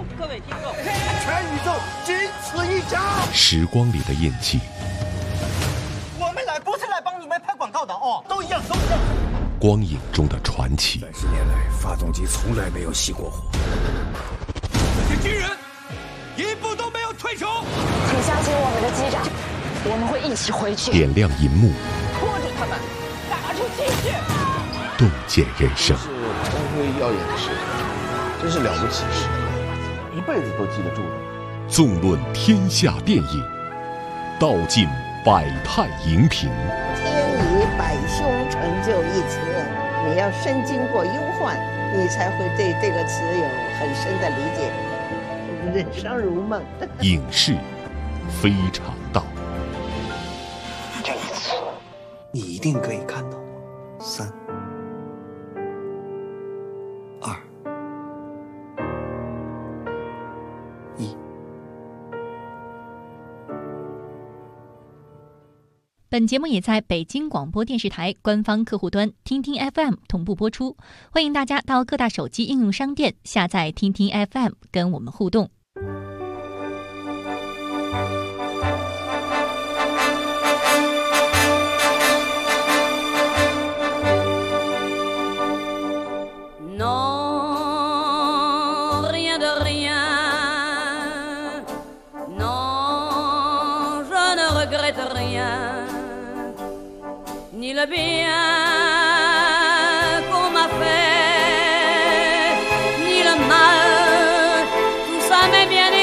众，各位听众， 全宇宙仅此一家。 时光里的印记， 我们来不是来帮你们拍广告的哦，都一样，都一样。 光影中的传奇。 30年来，发动机从来没有熄过火。 这些军人一步都没有退出。 请相信我们的机长，我们会一起回去。 点亮银幕， 拖着他们，打出鸡血， 洞见人生。 是光辉耀眼的事，真是了不起的事，一辈子都记得住的。 纵论天下电影，道尽百态荧屏。 天以百凶成就一词，你要深经过忧患，你才会对这个词有很深的理解。人生如梦。 影视非常道。 这一次， 你一定可以看到3、2、1。 本节目也在北京广播电视台官方客户端听听 FM 同步播出，欢迎大家到各大手机应用商店下载听听 FM 跟我们互动。 ni le bien qu'on m'a fait, ni le mal, tout ça m'est bien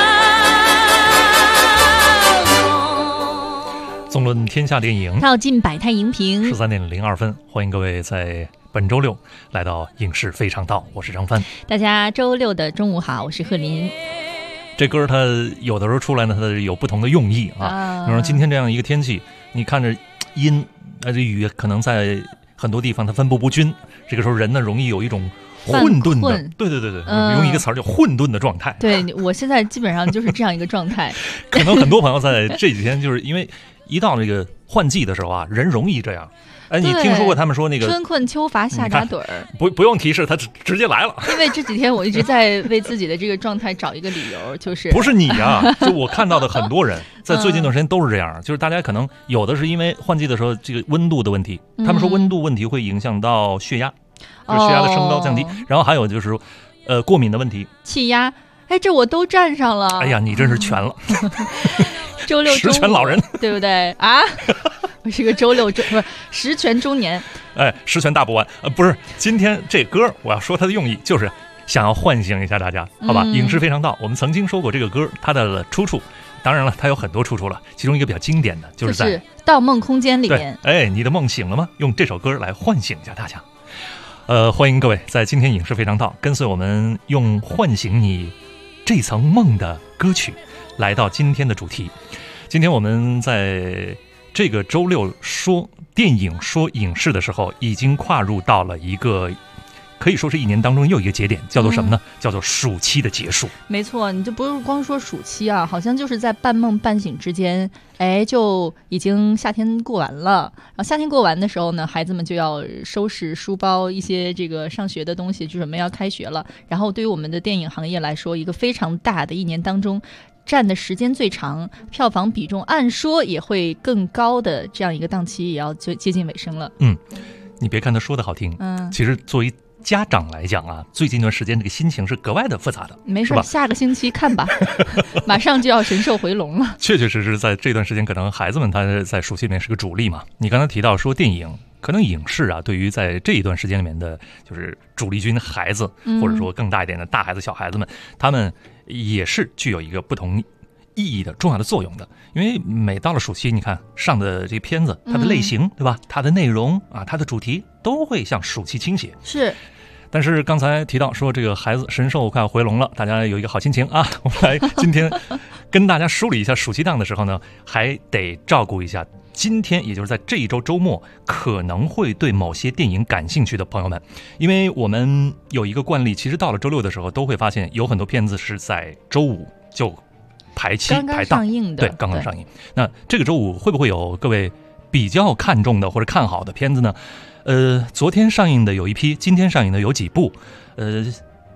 égal. 纵论天下电影， 道尽百态荧屏。 13点02分，欢迎各位在本周六来到影视非常道，我是张帆。 大家周六的中午好，我是贺林。 这歌它有的时候出来呢，它有不同的用意啊。比如说今天这样一个天气，你看着阴，这雨可能在很多地方它分布不均，这个时候人呢容易有一种混沌的，对，用一个词儿叫混沌的状态。 对，我现在基本上就是这样一个状态。 可能很多朋友在这几天就是因为一到这个换季的时候啊，人容易这样。哎，你听说过他们说那个春困秋乏夏打盹儿？ 不用提示，他直接来了。 因为这几天我一直在为自己的这个状态找一个理由，就是不是你啊，就我看到的很多人在最近一段时间都是这样，就是大家可能有的是因为换季的时候这个温度的问题，他们说温度问题会影响到血压，就是血压的升高降低，然后还有就是过敏的问题， 气压。哎，这我都占上了。 哎呀，你真是全了。 周六十全老人， 对不对啊？我是个周六不是十全中年。 哎，十全大补丸。不是，今天这歌我要说它的用意就是想要唤醒一下大家，好吧？影视非常道，我们曾经说过这个歌它的出处，当然了，它有很多出处了，其中一个比较经典的就是在《 盗梦空间》里面。 哎，你的梦醒了吗？用这首歌来唤醒一下大家。欢迎各位在今天影视非常道跟随我们用唤醒你这层梦的歌曲来到今天的主题。今天我们在这个周六说电影说影视的时候，已经跨入到了一个可以说是一年当中又一个节点，叫做什么呢？叫做暑期的结束。 没错，你就不是光说暑期啊，好像就是在半梦半醒之间，哎，就已经夏天过完了。然后夏天过完的时候呢，孩子们就要收拾书包，一些这个上学的东西，就准备要开学了。然后对于我们的电影行业来说，一个非常大的一年当中占的时间最长，票房比重按说也会更高的这样一个档期也要接近尾声了。 你别看他说的好听，其实作为家长来讲啊，最近一段时间这个心情是格外的复杂的。 没事，下个星期看吧，马上就要神兽回笼了。 确确实实在这段时间，可能孩子们他在暑期里面是个主力嘛。你刚才提到说电影，可能影视啊，对于在这一段时间里面的就是主力军孩子，或者说更大一点的大孩子小孩子们，他们也是具有一个不同意义的重要的作用的。因为每到了暑期，你看上的这个片子，它的类型，对吧？它的内容啊，它的主题都会向暑期倾斜。 是。 但是刚才提到说这个孩子神兽快要回笼了，大家有一个好心情啊。我们来今天跟大家梳理一下暑期档的时候呢，还得照顾一下今天也就是在这一周周末可能会对某些电影感兴趣的朋友们。因为我们有一个惯例，其实到了周六的时候都会发现有很多片子是在周五就排期排档，对，刚刚上映。那这个周五会不会有各位比较看重的或者看好的片子呢？昨天上映的有一批，今天上映的有几部。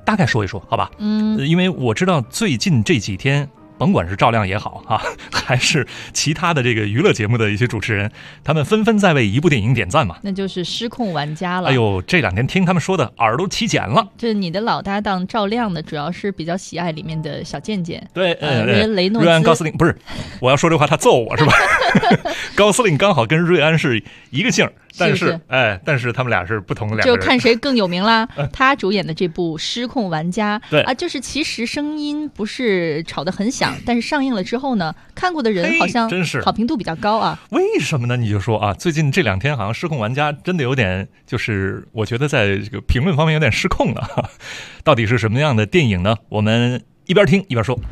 大概说一说，好吧？因为我知道最近这几天，甭管是赵亮也好啊，还是其他的这个娱乐节目的一些主持人，他们纷纷在为一部电影点赞嘛。 那就是《失控玩家》了。 哎呦，这2天听他们说的耳朵起茧了。 这你的老搭档赵亮呢，主要是比较喜爱里面的小贱贱。 对， 瑞恩雷诺兹。 瑞安高司令不是，我要说这话他揍我是吧？高司令刚好跟瑞安是一个姓，但是但是他们俩是不同的两个人， 就看谁更有名啦。他主演的这部《失控玩家》， 对啊，就是其实声音不是炒得很响，但是上映了之后呢，看过的人好像真是好评度比较高啊。 为什么呢？你就说啊，最近这2天好像《失控玩家》真的有点，就是我觉得在这个评论方面有点失控了。到底是什么样的电影呢？我们一边听一边说。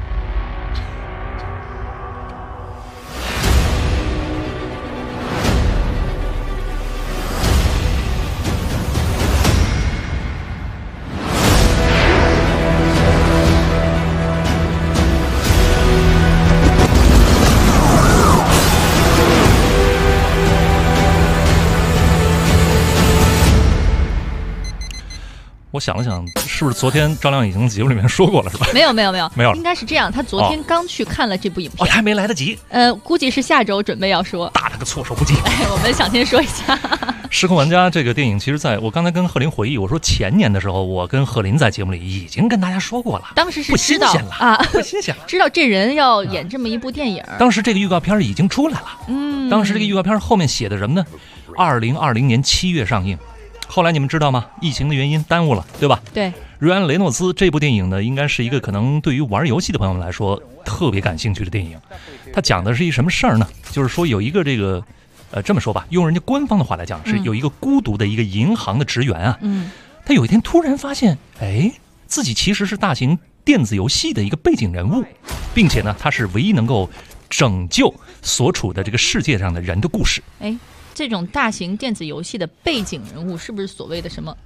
我想了想，是不是昨天赵亮已经节目里面说过了，是吧？ 没有， 应该是这样。他昨天刚去看了这部影片， 他还没来得及。 估计是下周准备要说。 大他个措手不及！ 我们想先说一下《 失控玩家》这个电影，其实在我刚才跟贺林回忆，我说前年的时候，我跟贺林在节目里已经跟大家说过了。 当时是知道不新鲜了， 知道这人要演这么一部电影。 当时这个预告片已经出来了。当时这个预告片后面写的什么呢？2020年7月上映。后来你们知道吗？疫情的原因耽误了，对吧？ 对。 瑞安·雷诺兹这部电影呢，应该是一个可能对于玩游戏的朋友们来说特别感兴趣的电影。它讲的是一什么事儿呢？就是说有一个这个，这么说吧，用人家官方的话来讲，是有一个孤独的一个银行的职员啊，他有一天突然发现，自己其实是大型电子游戏的一个背景人物，并且呢，他是唯一能够拯救所处的这个世界上的人的故事。 这种大型电子游戏的背景人物是不是所谓的什么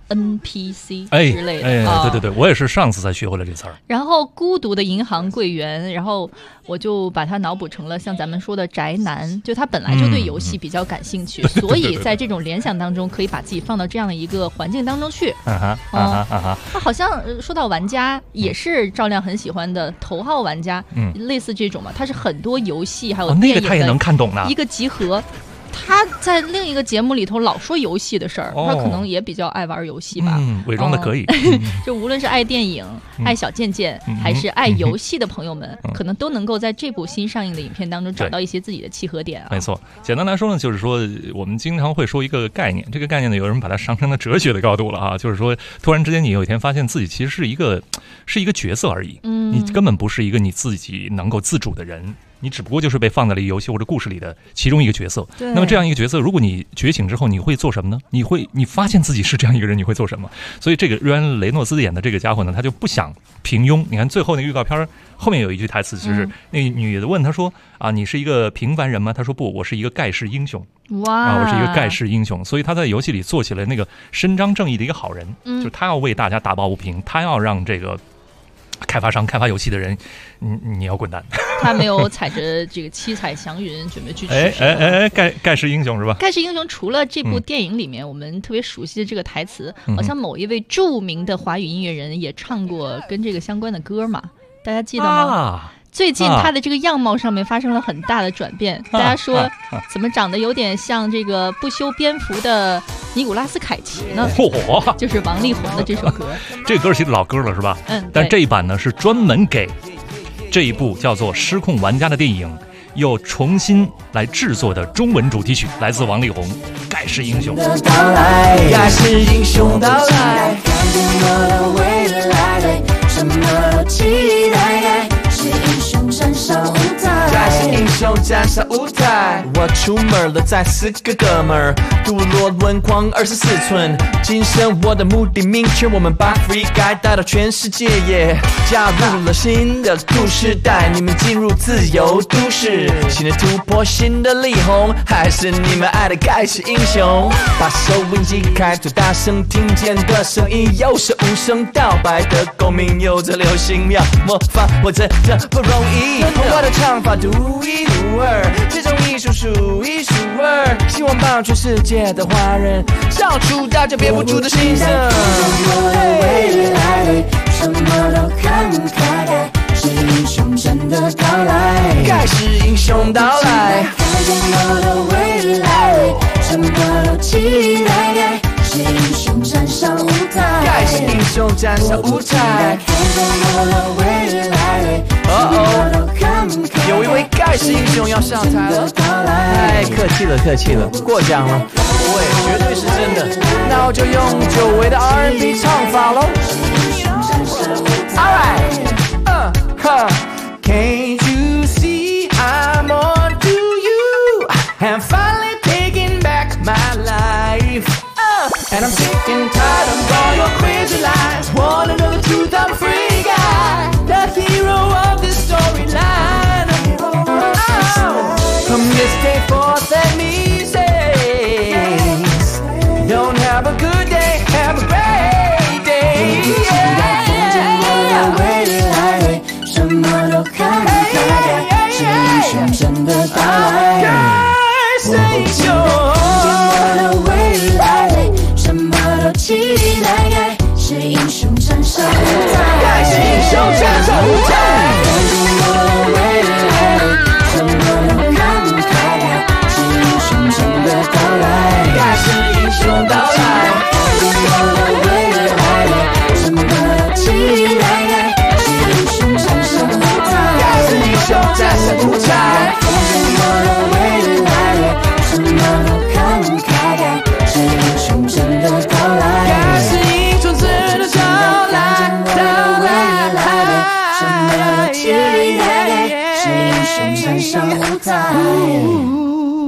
NPC 之类的？ 对，我也是上次才学会了这词儿。 然后孤独的银行柜员，然后我就把他脑补成了像咱们说的宅男，就他本来就对游戏比较感兴趣，所以在这种联想当中可以把自己放到这样一个环境当中去。他好像说到玩家也是赵亮很喜欢的头号玩家，类似这种嘛，他是很多游戏还有电影那个他也能看懂呢， 一个集合。他在另一个节目里头老说游戏的事儿，他可能也比较爱玩游戏吧， 伪装的可以。 就无论是爱电影、爱小贱贱，还是爱游戏的朋友们，可能都能够在这部新上映的影片当中找到一些自己的契合点啊。 没错，简单来说呢，就是说我们经常会说一个概念，这个概念呢，有人把它上升到哲学的高度了啊，就是说突然之间你有一天发现自己其实是一个角色而已，你根本不是一个你自己能够自主的人。你只不过就是被放在了游戏或者故事里的其中一个角色。那么这样一个角色，如果你觉醒之后，你会做什么呢？你发现自己是这样一个人，你会做什么？所以这个瑞安·雷诺兹演的这个家伙呢，他就不想平庸。你看最后那个预告片后面有一句台词，就是那个女的问他说：“啊，你是一个平凡人吗？”他说：“不，我是一个盖世英雄。” 哇！ 我是一个盖世英雄，所以他在游戏里做起了那个伸张正义的一个好人，就是他要为大家打抱不平，他要让这个开发游戏的人，你要滚蛋。 他没有踩着这个七彩祥云准备去吃盖世英雄是吧？ 盖世英雄除了这部电影里面我们特别熟悉的这个台词，好像某一位著名的华语音乐人也唱过跟这个相关的歌嘛，大家记得吗？最近他的这个样貌上面发生了很大的转变，大家说怎么长得有点像这个不修边幅的尼古拉斯凯奇呢？就是王力宏的这首歌。 这个歌其实老歌了是吧？但这一版呢是专门给这一部叫做《失控玩家》的电影又重新来制作的中文主题曲，来自王力宏《盖世英雄》。 盖世英雄到来，看见我的未来，什么都期待。英雄站上舞台，盖世英雄站上舞台。我出门了，载4个哥们儿，镀铬轮框24寸。今生我的目的明确，我们把 Free Guy 带到全世界，加入了新的故事，带你们进入自由都市。新的突破，新的力宏，还是你们爱的盖世英雄。把收音机开最大声，听见的声音有声无声道白的共鸣，有着流行妙魔法，我真的不容易。我的唱法独一无二，这种艺术数一数二，希望帮全世界的华人唱出大家憋不住的心声。我的未来， 的到来，盖世英雄到来，看见我的未来，什么都期待，是英雄站上舞台，盖世英雄站上舞台，看见我的未来，什么都看不开，有一位盖世英雄要上台了，太客气了，客气了，过奖了，不会，绝对是真的，那我就用久违的 R&B 唱法喽。Alright, can't you see I'm on to you? I'm finally taking back my life. And I'm sick and tired of all your crazy lies. Wanna know the truth? I'm a free guy, the hero of this storyline. From this day forth, let me say, don't have a good day, have a great day. Yeah. 什么都看不开，是英雄真的到来。我不记得看见我的未来，什么都期待，是英雄站上舞台，是英雄站上舞台。看见我的未来，什么都看不开，是英雄真的到来，是英雄到来。看见我的未来，什么都期待。站上舞台，看见我的未来，什么都看不开，是英雄真的到来，是英雄真的到来，到来，什么都期待，是英雄站上舞台。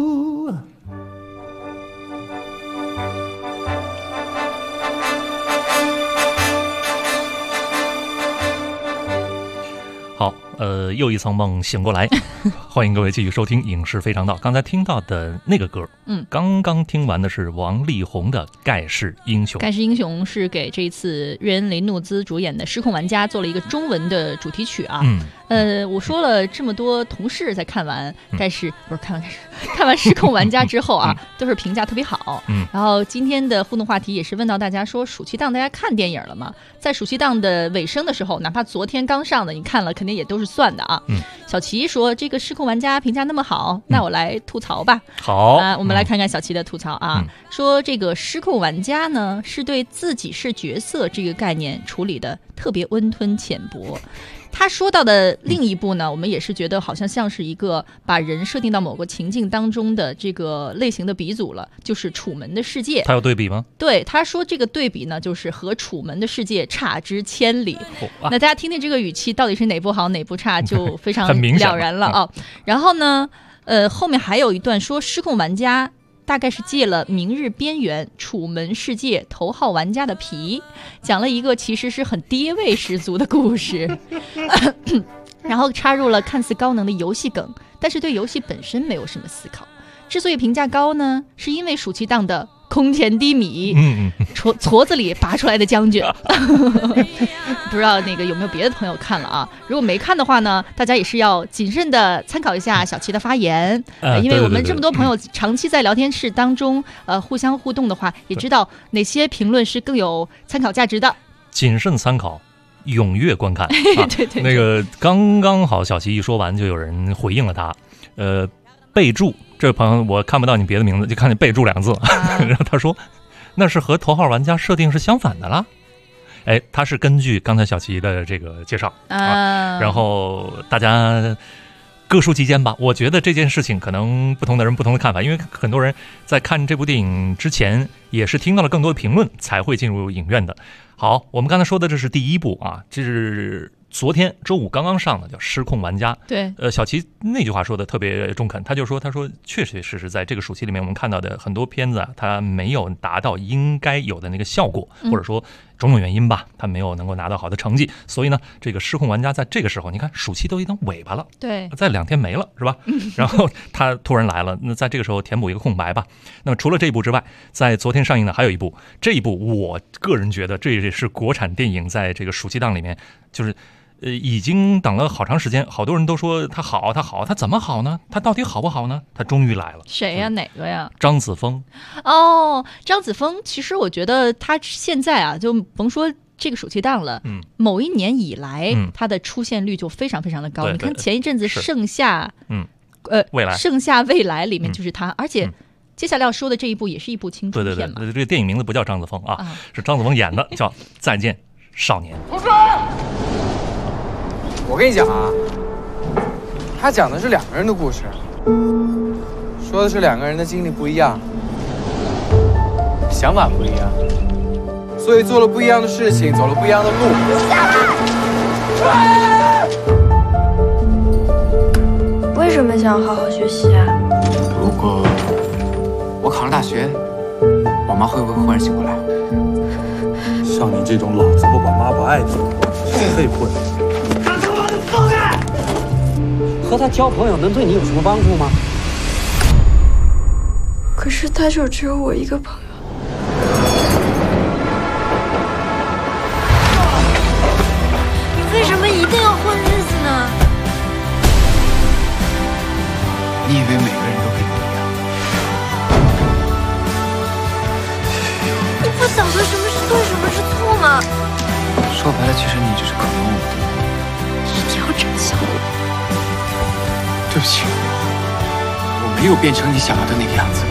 又一层梦醒过来，欢迎各位继续收听影视非常道。刚才听到的那个歌，刚刚听完的是王力宏的《盖世英雄》。盖世英雄是给这一次瑞恩·雷诺兹主演的《失控玩家》做了一个中文的主题曲啊。我说了这么多同事在看完盖世不是看完《失控玩家》之后啊，都是评价特别好。然后今天的互动话题也是问到大家说，暑期档大家看电影了吗？在暑期档的尾声的时候，哪怕昨天刚上的，你看了肯定也都是算的啊。小齐说这个《失控玩家》评价那么好，那我来吐槽吧。好啊，我们来看看小齐的吐槽啊。说这个《失控玩家》呢，是对自己是角色这个概念处理的特别温吞浅薄。他说到的另一部呢，我们也是觉得好像是一个把人设定到某个情境当中的这个类型的鼻祖了，就是《楚门的世界》。他有对比吗？对，他说这个对比呢，就是和《楚门的世界》差之千里。那大家听听这个语气，到底是哪部好哪部差，就非常了然了啊。然后呢，后面还有一段说《失控玩家》大概是借了《明日边缘》《楚门世界》头号玩家的皮，讲了一个其实是很爹味十足的故事，然后插入了看似高能的游戏梗，但是对游戏本身没有什么思考。之所以评价高呢，是因为暑期档的空前低迷，矬子里拔出来的将军。不知道那个有没有别的朋友看了啊？如果没看的话呢，大家也是要谨慎的参考一下小齐的发言，因为我们这么多朋友长期在聊天室当中互相互动的话，也知道哪些评论是更有参考价值的。谨慎参考，踊跃观看。对，那个刚刚好，小齐一说完，就有人回应了他，备注。这位朋友我看不到你别的名字，就看见备注2个字，然后他说那是和头号玩家设定是相反的啦。他是根据刚才小齐的这个介绍然后大家各抒己见吧。我觉得这件事情可能不同的人不同的看法，因为很多人在看这部电影之前也是听到了更多的评论才会进入影院的。好，我们刚才说的这是第一部啊，这是昨天周五刚刚上的，叫《失控玩家》。对，小齐那句话说的特别中肯，他说确确实实在这个暑期里面，我们看到的很多片子啊，它没有达到应该有的那个效果，或者说种种原因吧，它没有能够拿到好的成绩。所以呢，这个《失控玩家》在这个时候，你看暑期都已经尾巴了，对，再2天没了，是吧？然后他突然来了，那在这个时候填补一个空白吧。那么除了这一部之外，在昨天上映的还有一部，这一部我个人觉得这也是国产电影在这个暑期档里面就是已经等了好长时间，好多人都说他好，他怎么好呢？他到底好不好呢？他终于来了。谁呀？哪个呀？张子枫。哦，张子枫，其实我觉得他现在啊，就甭说这个暑期档了，某一年以来，它的出现率就非常非常的高。 对你看前一阵子盛夏， 未来盛夏未来里面就是它，而且接下来要说的这一部也是一部青春片嘛。 对，这个电影名字不叫张子枫啊，是张子枫演的，叫《再见少年》。 同志，我跟你讲啊，他讲的是2个人的故事，说的是2个人的经历不一样，想法不一样，所以做了不一样的事情，走了不一样的路。 为什么想好好学习啊？ 如果我考上大学，我妈会不会忽然醒过来？ 像你这种老子不管妈不爱的，谁配混？ 让他妈的放开！ 和他交朋友能对你有什么帮助吗？ 可是他就只有我一个朋友。 你为什么一定要混日子呢？ 你以为每个人都跟你一样？ 你不晓得什么是对，什么是错吗？ 说白了，其实你只是可怜我。 你不要这么想我。 对不起，我没有变成你想要的那个样子。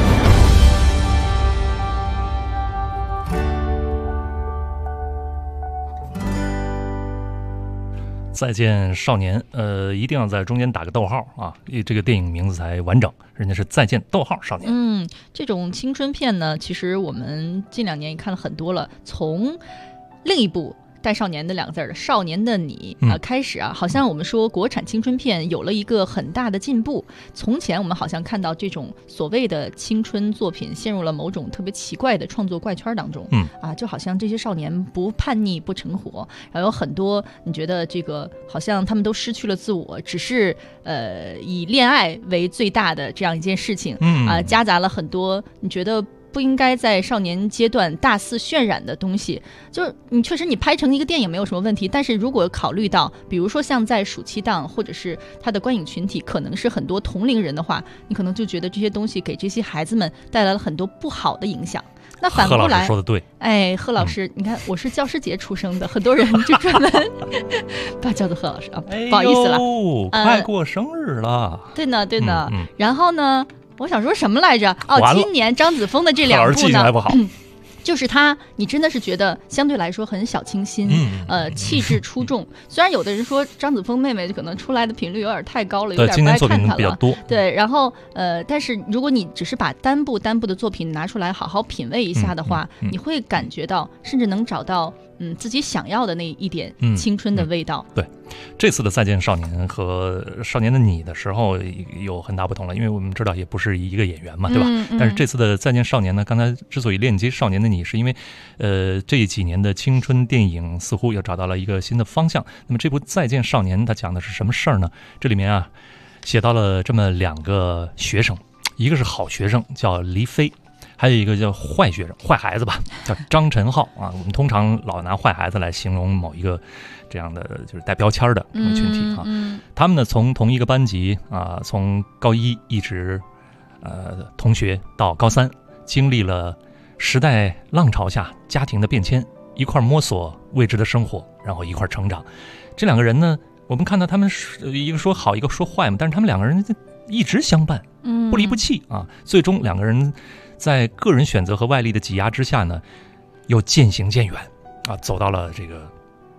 再见少年，一定要在中间打个逗号啊，这个电影名字才完整。人家是再见逗号少年。 这种青春片呢，其实我们近2年也看了很多了。从另一部带少年的2个字的《少年的你》开始啊，好像我们说国产青春片有了一个很大的进步。从前我们好像看到这种所谓的青春作品陷入了某种特别奇怪的创作怪圈当中，就好像这些少年不叛逆不成活，然后有很多你觉得这个好像他们都失去了自我，只是以恋爱为最大的这样一件事情，夹杂了很多你觉得不应该在少年阶段大肆渲染的东西。就是你确实你拍成一个电影没有什么问题，但是如果考虑到比如说像在暑期档或者是他的观影群体可能是很多同龄人的话，你可能就觉得这些东西给这些孩子们带来了很多不好的影响。那反过来， 贺老师说的对， 贺老师，你看我是教师节出生的，很多人就专门把叫做贺老师啊，不好意思了， 快过生日了。 对呢，然后呢？我想说什么来着？今年张子枫的这2部呢，就是他，你真的是觉得相对来说很小清新，气质出众。虽然有的人说张子枫妹妹可能出来的频率有点太高了，有点不爱看她了。对，然后但是如果你只是把单部的作品拿出来好好品味一下的话，你会感觉到，甚至能找到自己想要的那一点青春的味道。 对。这次的再见少年和少年的你的时候有很大不同了，因为我们知道也不是一个演员嘛，对吧？但是这次的再见少年呢，刚才之所以链接少年的你，是因为这几年的青春电影似乎又找到了一个新的方向。那么这部再见少年它讲的是什么事儿呢？这里面啊写到了这么2个学生，一个是好学生叫黎飞，还有一个叫坏学生坏孩子吧，叫张晨浩啊。我们通常老拿坏孩子来形容某一个这样的就是带标签的群体啊。他们呢从同一个班级啊，从高1一直同学到高3，经历了时代浪潮下家庭的变迁，一块摸索未知的生活，然后一块成长。这2个人呢，我们看到他们一个说好一个说坏嘛，但是他们2个人一直相伴，不离不弃啊。最终2个人在个人选择和外力的挤压之下呢，又渐行渐远啊，走到了这个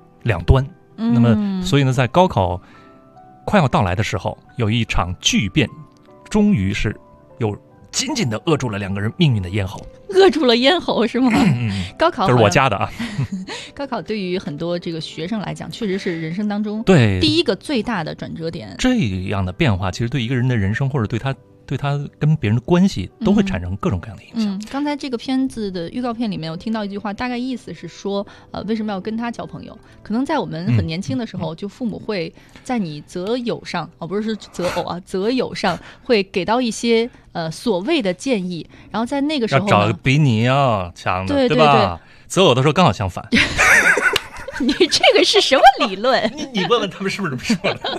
2端。那么所以呢，在高考快要到来的时候，有一场巨变，终于是又紧紧地扼住了2个人命运的咽喉。 扼住了咽喉是吗？高考这是我家的啊。 高考对于很多这个学生来讲，确实是人生当中第一个最大的转折点。 这样的变化，其实对一个人的人生或者对他跟别人的关系都会产生各种各样的影响。 刚才这个片子的预告片里面，我听到一句话，大概意思是说，为什么要跟他交朋友？可能在我们很年轻的时候，就父母会在你择友上，不是择偶啊，择友上会给到一些所谓的建议，然后在那个时候要找比你要强的，对吧？择偶的时候刚好相反。 你这个是什么理论？ 你问问他们是不是这么说的？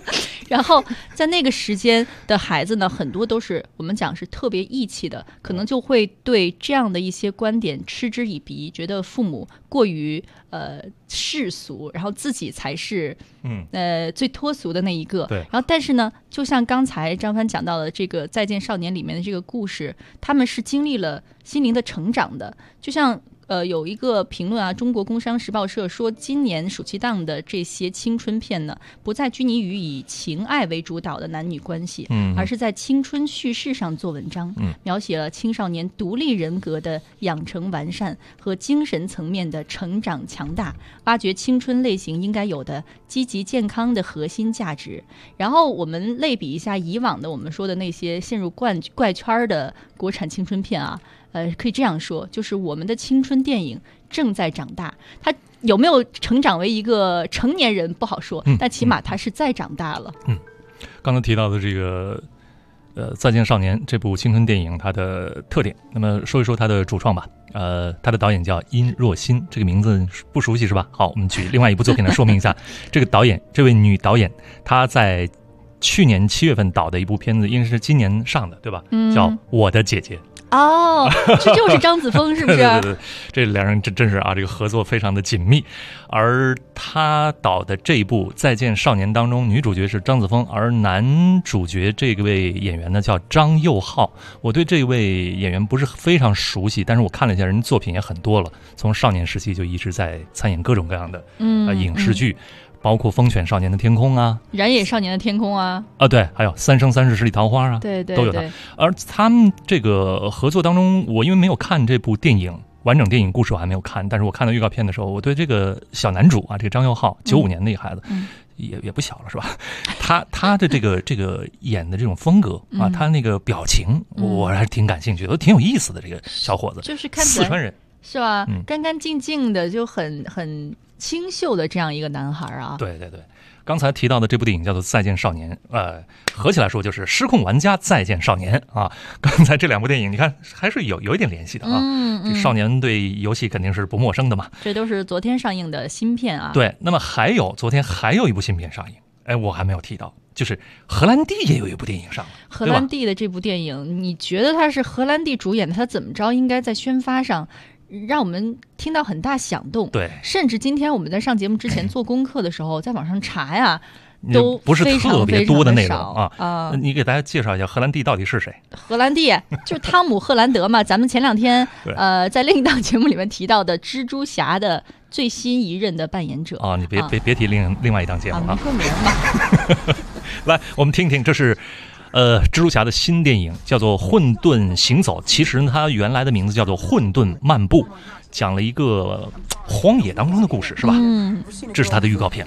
然后在那个时间的孩子呢，很多都是我们讲是特别义气的，可能就会对这样的一些观点嗤之以鼻，觉得父母过于世俗，然后自己才是最脱俗的那一个。 对。 然后但是呢，就像刚才张帆讲到的这个《再见少年》里面的这个故事，他们是经历了心灵的成长的，就像。有一个评论啊，中国工商时报社说，今年暑期档的这些青春片呢，不再拘泥于以情爱为主导的男女关系，而是在青春叙事上做文章，描写了青少年独立人格的养成完善和精神层面的成长强大，挖掘青春类型应该有的积极健康的核心价值。然后我们类比一下以往的我们说的那些陷入怪圈的国产青春片啊。可以这样说，就是我们的青春电影正在长大，它有没有成长为一个成年人不好说，但起码它是在长大了。 刚才提到的这个再见少年这部青春电影它的特点，那么说一说它的主创吧。他的导演叫殷若欣，这个名字不熟悉是吧？好，我们举另外一部作品来说明一下。这个导演，这位女导演，她在去年7月份导的一部片子，应该是今年上的，对吧？叫《我的姐姐》。 哦，这就是张子枫是不是？ 对，这两人真是啊，这个合作非常的紧密。而他导的这一部《再见少年》当中，女主角是张子枫，而男主角这位演员呢叫张佑浩。我对这位演员不是非常熟悉，但是我看了一下人作品也很多了，从少年时期就一直在参演各种各样的影视剧。包括《风犬少年的天空》啊， 《燃野少年的天空》啊， 对，还有《三生三世十里桃花》啊， 对， 都有的。而他们这个合作当中，我因为没有看这部电影完整电影故事，我还没有看，但是我看到预告片的时候，我对这个小男主啊，这个张佑浩，95年的一个孩子，也不小了是吧？他的这个演的这种风格啊，他那个表情，我还是挺感兴趣的，都挺有意思的。这个小伙子就是看起来四川人是吧？干干净净的，就很清秀的这样一个男孩啊。 对，刚才提到的这部电影叫做《再见少年》，合起来说就是《失控玩家再见少年》啊。刚才这两部电影，你看还是有一点联系的啊。这少年对游戏肯定是不陌生的嘛。 这都是昨天上映的新片啊。 对，那么昨天还有一部新片上映，我还没有提到，就是荷兰弟也有一部电影上了。 荷兰弟的这部电影，你觉得他是荷兰弟主演的，他怎么着应该在宣发上让我们听到很大响动。 对， 甚至今天我们在上节目之前做功课的时候，在网上查呀，都不是特别多的内容啊。 你给大家介绍一下荷兰弟到底是谁？ 荷兰弟就是汤姆·赫兰德嘛，咱们前两天在另一档节目里面提到的蜘蛛侠的最新一任的扮演者啊。你别提另外一档节目啊， 没说名嘛。 来，我们听听，这是蜘蛛侠的新电影，叫做《混沌行走》。其实它原来的名字叫做《混沌漫步》，讲了一个荒野当中的故事，是吧？这是它的预告片。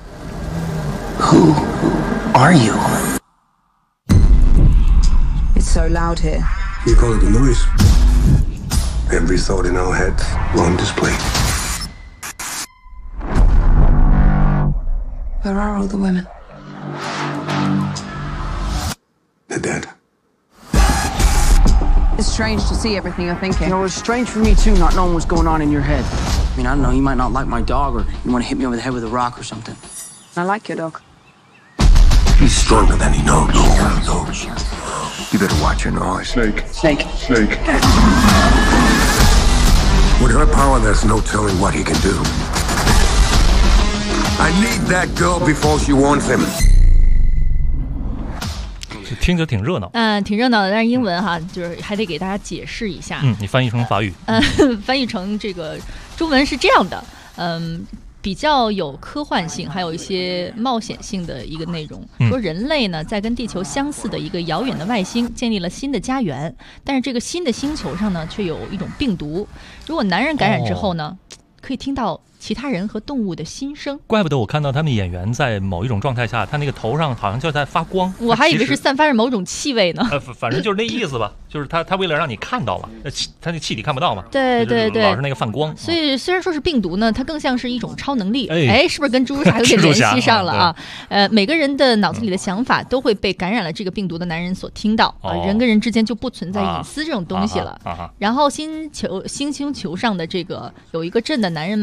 Who are you? It's so loud here. You call it the noise. Every thought in our heads on display. Where are all the women? They're dead. It's strange to see everything you're thinking. You know, it's strange for me too, not knowing what's going on in your head. I mean, I don't know, you might not like my dog, or you want to hit me over the head with a rock or something. I like your dog. He's stronger than he knows. You better watch your noise. Snake. With her power, there's no telling what he can do. I need that girl before she wants him. 听着挺热闹， 挺热闹的，但是英文哈，就是还得给大家解释一下。 你翻译成法语， 翻译成这个中文是这样的，比较有科幻性，还有一些冒险性的一个内容。说人类呢，在跟地球相似的一个遥远的外星建立了新的家园，但是这个新的星球上呢，却有一种病毒。如果男人感染之后呢，可以听到其他人和动物的心声。 怪不得我看到他们演员在某一种状态下，他那个头上好像就在发光， 我还以为是散发着某种气味呢。 反正就是那意思吧，就是他为了让你看到嘛，他那气体看不到嘛， 对， 老是那个泛光。 所以虽然说是病毒呢，它更像是一种超能力。是不是跟蜘蛛侠有点联系上了啊？每个人的脑子里的想法都会被感染了这个病毒的男人所听到啊，人跟人之间就不存在隐私这种东西了。然后星星球上的这个有一个镇的男人们呢，就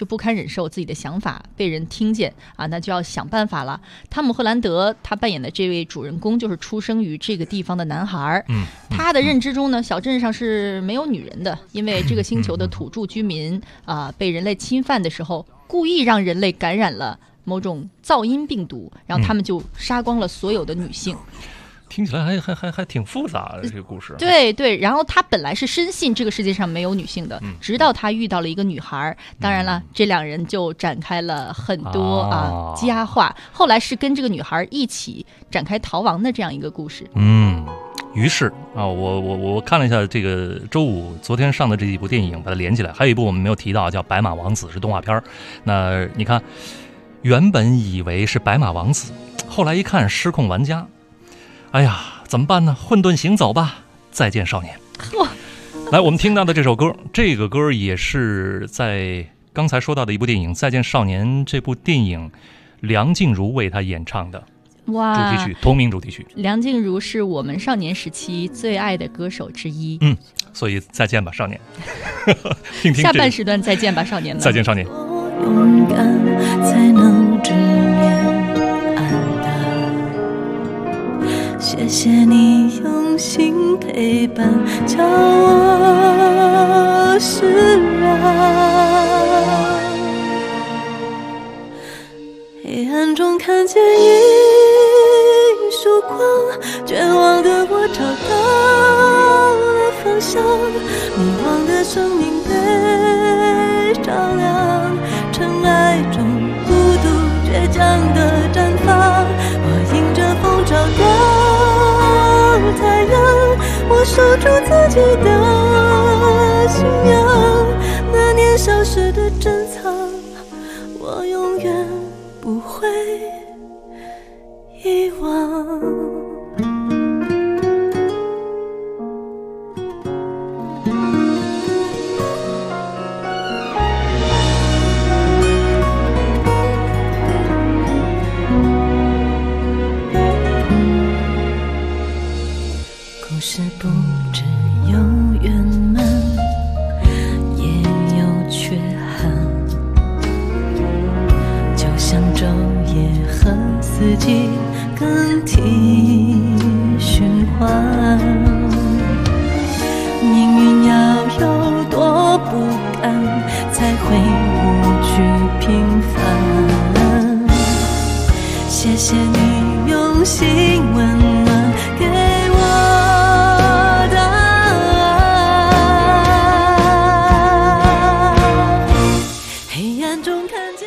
不堪忍受自己的想法被人听见啊，那就要想办法了。汤姆·赫兰德他扮演的这位主人公就是出生于这个地方的男孩，他的认知中呢，小镇上是没有女人的，因为这个星球的土著居民被人类侵犯的时候，故意让人类感染了某种噪音病毒，然后他们就杀光了所有的女性。 听起来还挺复杂的这个故事。 对对，然后他本来是深信这个世界上没有女性的，直到他遇到了一个女孩，当然了，这两人就展开了很多佳话，后来是跟这个女孩一起展开逃亡的这样一个故事。 于是我看了一下这个周五昨天上的这几部电影，把它连起来，还有一部我们没有提到，叫《白马王子》，是动画片。那你看，原本以为是白马王子，后来一看失控玩家。哎呀，怎么办呢？混沌行走吧，再见少年。来，我们听到的这首歌，这个歌也是在刚才说到的一部电影《再见少年》这部电影，梁静茹为他演唱的主题曲，同名主题曲。 梁静茹是我们少年时期最爱的歌手之一。 所以再见吧少年。听听下半时段再见吧少年了。 再见少年。 勇敢才能直面谢谢你用心陪伴，叫我释然。黑暗中看见一束光，绝望的我找到了方向，迷惘的生命被照亮，尘埃中孤独倔强的绽放，我迎着风找到太阳，我守住自己的信仰，那年少时的珍藏，我永远不会遗忘。故事不只有圆满，也有缺憾，就像昼夜和四季更替循环。命运要有多不甘，才会无惧平凡。谢谢你用心温暖给我答案，黑暗中看见。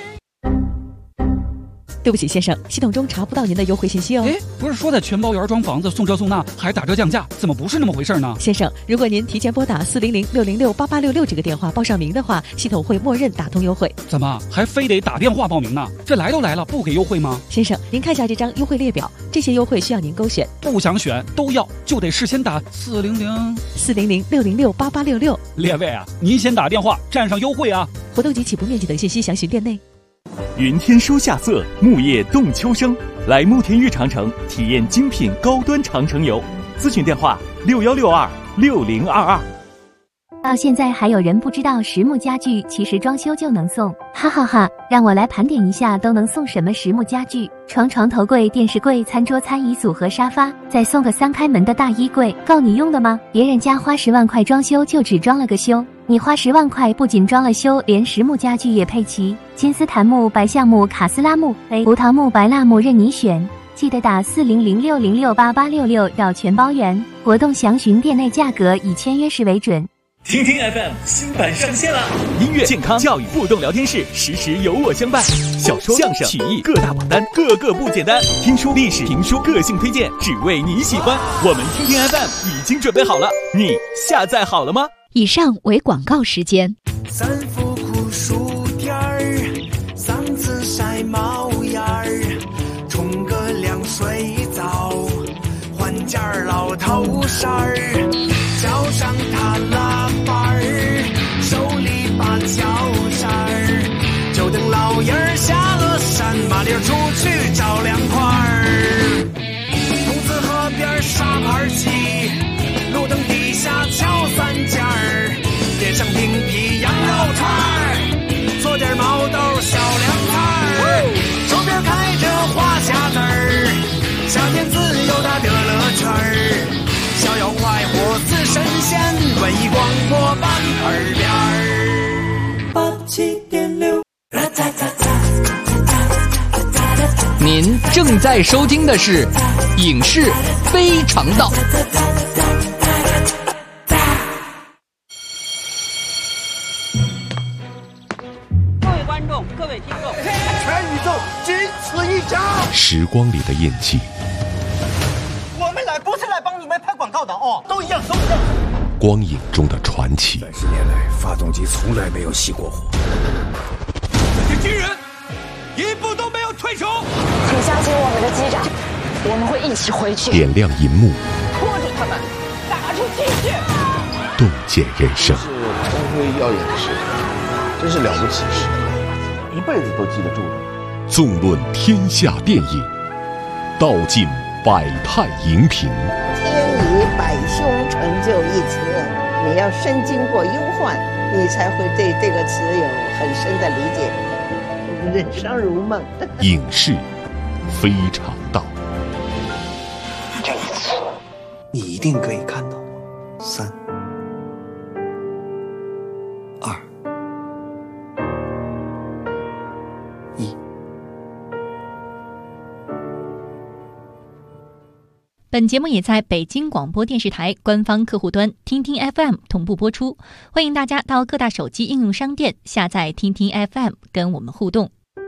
对不起先生，系统中查不到您的优惠信息哦。 不是说在全包园装房子送这送那还打折降价，怎么不是那么回事呢？ 先生，如果您提前拨打400-606-8866这个电话报上名的话，系统会默认打通优惠。 怎么还非得打电话报名呢？这来都来了，不给优惠吗？ 先生，您看一下这张优惠列表，这些优惠需要您勾选。 不想选都要，就得事先打 400-606-8866。 列位啊，您先打电话占上优惠啊！ 活动及起步面积等信息详询店内。 云天书夏色，木叶动秋声，来慕田峪长城体验精品高端长城游。咨询电话61626022。 到现在还有人不知道实木家具其实装修就能送，哈哈哈！让我来盘点一下都能送什么实木家具：床、头柜、电视柜、餐桌、餐椅组和沙发，再送个3开门的大衣柜，够你用的吗？别人家花10万块装修就只装了个修，你花10万块不仅装了修，连实木家具也配齐，金丝檀木、白橡木、卡斯拉木、胡桃木、白蜡木任你选。记得打400-606-8866绕全包圆，活动详询店内价格，以签约时为准。 听听 FM 新版上线了，音乐、健康、教育互动聊天室，时时有我相伴。小说、相声、曲艺各大榜单，个个不简单。听书、历史、评书，个性推荐，只为你喜欢。我们听听 FM 已经准备好了，你下载好了吗？ 以上为广告时间。 三伏酷暑天儿，嗓子晒冒烟儿，冲个凉水澡，换件老头衫儿，脚上踏拉板儿，手里把脚扇儿，就等老爷儿下了山，麻溜出去找凉快儿。筒子河边沙盘棋，路灯底下敲3件儿，点上冰皮羊肉串儿，做点毛您正在收听的是《影视非常道》。 各位观众，各位听众， 全宇宙仅此一家。 时光里的印记， 我们来不是来帮你们拍广告的哦，都一样，都一样。 光影中的传奇。 30年来，发动机从来没有熄过火。 这些军人一步都没有退出。 请相信我们的机长，我们会一起回去。 点亮银幕， 拖住他们，打出鸡血。 洞见人生。 是光辉耀眼的时刻，真是了不起的时刻，一辈子都记得住的。 纵论天下电影，道尽百态荧屏。 天以百凶成就一词，你要深经过忧患，你才会对这个词有很深的理解。人生如梦。 影视非常道。 这一次，你一定可以看到我。3、2、1。 本节目也在北京广播电视台官方客户端听听 FM 同步播出，欢迎大家到各大手机应用商店下载听听 FM 跟我们互动。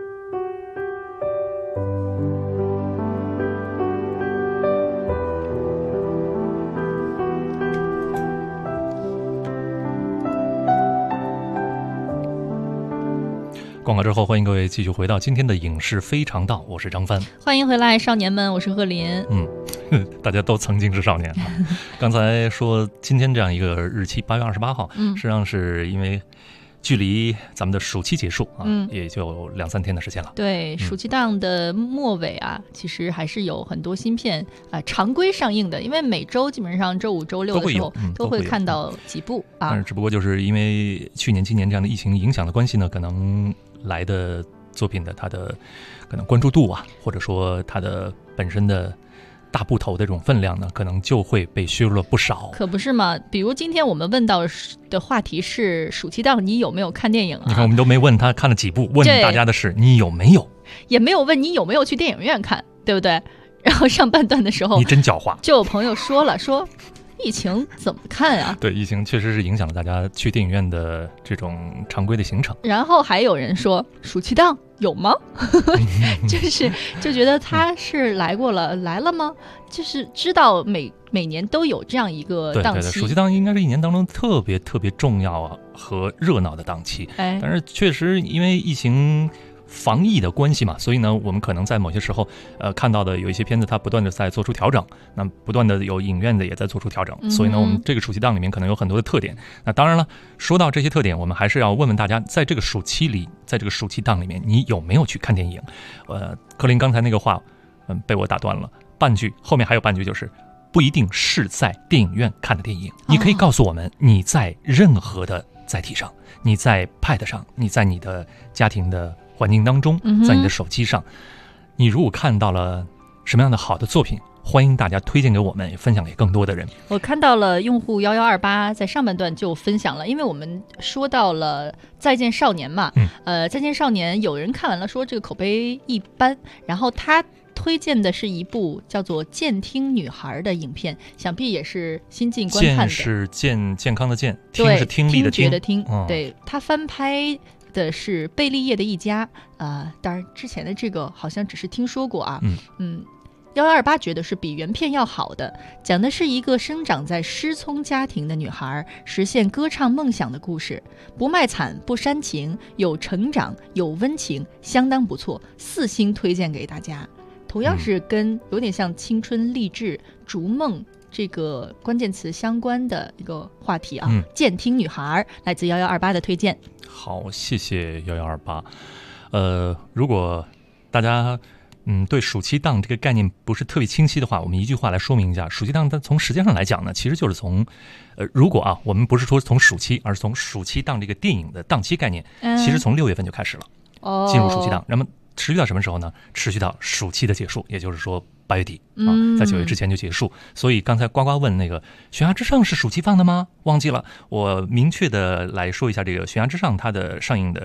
广告之后，欢迎各位继续回到今天的影视非常道，我是张帆。 欢迎回来，少年们，我是贺林。 大家都曾经是少年啊。刚才说今天这样一个日期，8月28号，实际上是因为距离咱们的暑期结束啊，也就2-3天的时间了。 对，暑期档的末尾啊，其实还是有很多新片常规上映的，因为每周基本上周5、周6的时候都会看到几部啊。 但是只不过就是因为去年、今年这样的疫情影响的关系呢，可能来的作品的它的可能关注度啊，或者说它的本身的大部头的这种分量呢，可能就会被削弱了不少。 可不是嘛？比如今天我们问到的话题是暑期档，你有没有看电影啊？ 你看，我们都没问他看了几部，问大家的是你有没有， 也没有问你有没有去电影院看，对不对？然后上半段的时候， 你真狡猾， 就有朋友说了，说疫情怎么看啊？ 对，疫情确实是影响了大家去电影院的这种常规的行程。 然后还有人说暑期档有吗？就觉得他是来了吗？就是知道每年都有这样一个档期。 对，暑期档应该是一年当中特别特别重要和热闹的档期。但是确实因为疫情防疫的关系嘛，所以呢，我们可能在某些时候，看到的有一些片子，它不断的在做出调整，那不断的有影院的也在做出调整，所以呢，我们这个暑期档里面可能有很多的特点。那当然了，说到这些特点，我们还是要问问大家，在这个暑期里，在这个暑期档里面，你有没有去看电影？柯林刚才那个话，被我打断了半句，后面还有半句就是不一定是在电影院看的电影，你可以告诉我们你在任何的载体上，你在 Pad 上，你在你的家庭的环境当中，在你的手机上，你如果看到了什么样的好的作品，欢迎大家推荐给我们，也分享给更多的人。 我看到了用户1128在上半段就分享了，因为我们说到了再见少年嘛，再见少年有人看完了说这个口碑一般，然后他推荐的是一部叫做健听女孩的影片，想必也是新晋观看的。 健是健康的健，听是听力的听， 听觉的听。对，他翻拍的是贝利叶的一家，当然之前的这个好像只是听说过啊。1128觉得是比原片要好的，讲的是一个生长在失聪家庭的女孩实现歌唱梦想的故事，不卖惨不煽情，有成长有温情，相当不错，4星推荐给大家。同样是跟有点像青春励志逐梦这个关键词相关的一个话题啊，健听女孩来自1128的推荐。 好，谢谢1128。如果大家对暑期档这个概念不是特别清晰的话，我们一句话来说明一下，暑期档它从时间上来讲呢，其实就是从如果我们不是说从暑期，而是从暑期档这个电影的档期概念，其实从6月份就开始了，进入暑期档，那么持续到什么时候呢？持续到暑期的结束，也就是说8月底在9月之前就结束。所以刚才呱呱问那个《悬崖之上》是暑期放的吗？忘记了，我明确的来说一下，这个《悬崖之上》它的上映的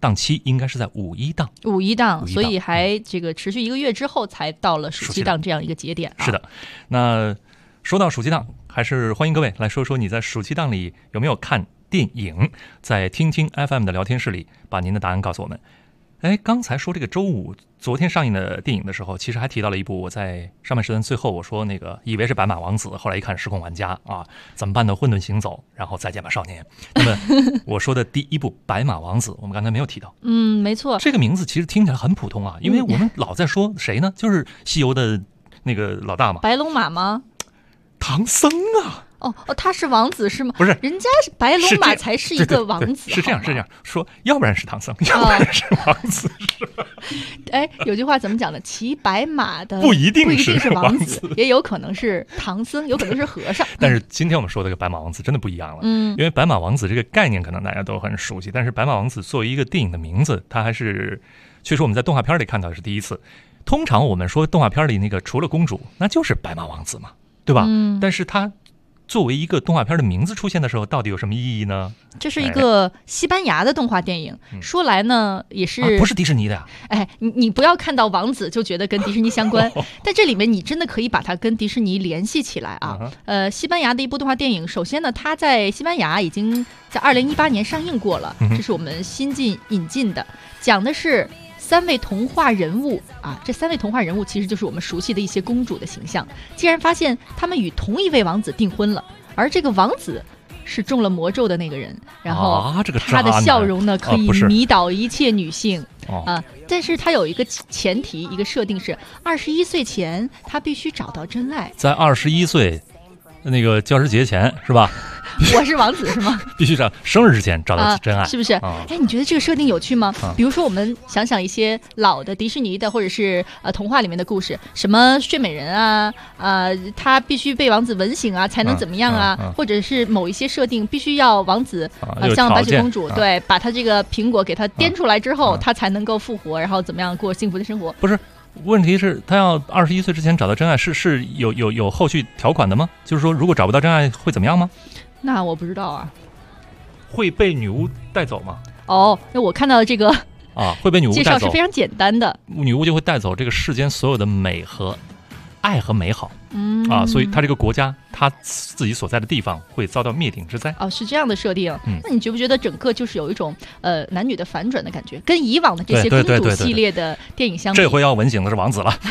档期应该是在五一档， 所以还这个持续1个月之后才到了暑期档这样一个节点。 是的，那说到暑期档，还是欢迎各位来说说你在暑期档里有没有看电影，在听听 FM 的聊天室里把您的答案告诉我们。刚才说这个周五昨天上映的电影的时候，其实还提到了一部，我在上半时段最后我说那个以为是白马王子，后来一看失控玩家啊，怎么办呢？混沌行走，然后再见吧少年。那么我说的第一部白马王子，我们刚才没有提到。 没错， 这个名字其实听起来很普通啊，因为我们老在说谁呢？就是西游的那个老大嘛， 白龙马吗？ 唐僧啊。 他是王子是吗？ 不是， 人家是白龙马才是一个王子。 是这样说，要不然是唐僧，要不然是王子，是吧？ 有句话怎么讲呢？骑白马的不一定是王子，也有可能是唐僧，有可能是和尚。 但是今天我们说的这个白马王子真的不一样了，因为白马王子这个概念可能大家都很熟悉，但是白马王子作为一个电影的名字，它还是确实我们在动画片里看到的是第一次。通常我们说动画片里那个除了公主，那就是白马王子嘛，对吧？但是它作为一个动画片的名字出现的时候，到底有什么意义呢？ 这是一个西班牙的动画电影，说来呢也是不是迪士尼的呀？ 你不要看到王子就觉得跟迪士尼相关，但这里面你真的可以把它跟迪士尼联系起来啊。西班牙的一部动画电影，首先呢，它在西班牙已经在2018年上映过了，这是我们新引进的，讲的是3位童话人物啊，这3位童话人物其实就是我们熟悉的一些公主的形象。竟然发现他们与同一位王子订婚了，而这个王子是中了魔咒的那个人，然后他的笑容呢可以迷倒一切女性但是他有一个前提，一个设定是21岁前他必须找到真爱， 在21岁那个教师节前是吧？ 我是王子是吗？ 必须在生日之前找到真爱， 是不是？你觉得这个设定有趣吗？比如说我们想想一些老的迪士尼的或者是童话里面的故事，什么睡美人啊，他必须被王子吻醒啊才能怎么样啊，或者是某一些设定必须要王子像白雪公主对，把他这个苹果给他颠出来之后，他才能够复活，然后怎么样过幸福的生活？ 不是。问题是，他要21岁之前找到真爱，是有后续条款的吗？就是说，如果找不到真爱会怎么样吗？ 那我不知道啊。 会被女巫带走吗？ 那我看到的这个会被女巫带走， 介绍是非常简单的。 女巫就会带走这个世间所有的美和爱和美好，所以他这个国家，他自己所在的地方会遭到灭顶之灾。 是这样的设定。那你觉不觉得整个就是有一种男女的反转的感觉，跟以往的这些公主系列的电影相比？ 这回要吻醒的是王子了。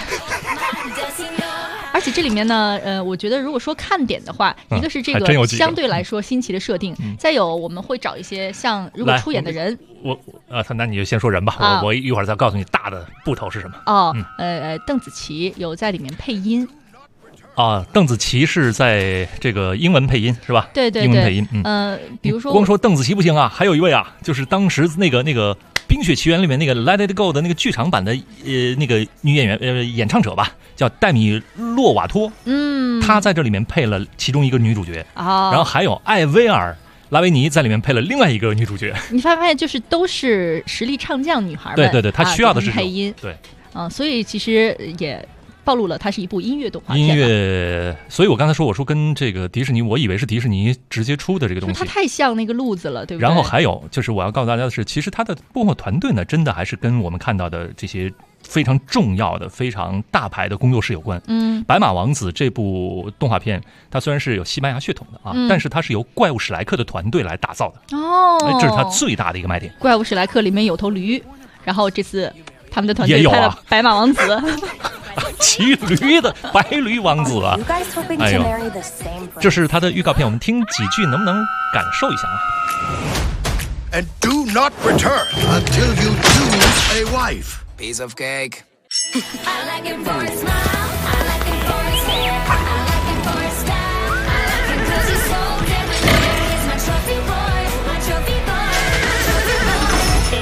而且这里面呢，我觉得如果说看点的话，一个是这个相对来说新奇的设定，再有我们会找一些像如果出演的人， 那你就先说人吧，我一会儿再告诉你大的部头是什么。 邓紫棋有在里面配音。 邓紫棋是在这个英文配音是吧？ 对， 英文配音。 比如说光说邓紫棋不行啊，还有一位就是当时那个《冰雪奇缘》里面那个 Let It Go 的那个剧场版的那个女演员演唱者吧，叫戴米洛瓦托。她在这里面配了其中一个女主角。然后还有艾薇儿拉维尼在里面配了另外一个女主角。 你发现就是都是实力唱将女孩们。对，她需要的是配音。 对， 所以其实也暴露了它是一部音乐动画片。 所以我刚才说跟这个迪士尼，我以为是迪士尼直接出的这个东西， 它太像那个路子了，对不对？ 然后还有就是我要告诉大家的是，其实它的幕后团队呢，真的还是跟我们看到的这些非常重要的、非常大牌的工作室有关。白马王子这部动画片，它虽然是有西班牙血统的但是它是由怪物史莱克的团队来打造的。这是它最大的一个卖点。 怪物史莱克里面有头驴，然后这次他们的团队拍了白马王子。 骑驴的白驴王子啊！哎呦，这是他的预告片，我们听几句，能不能感受一下啊 ？And do not return until you choose a wife. Piece of cake. I like it for a smile. I like it for his hair. I like it for his style. I like it 'cause he's so different. He's my trophy boy, my trophy boy, my trophy boy.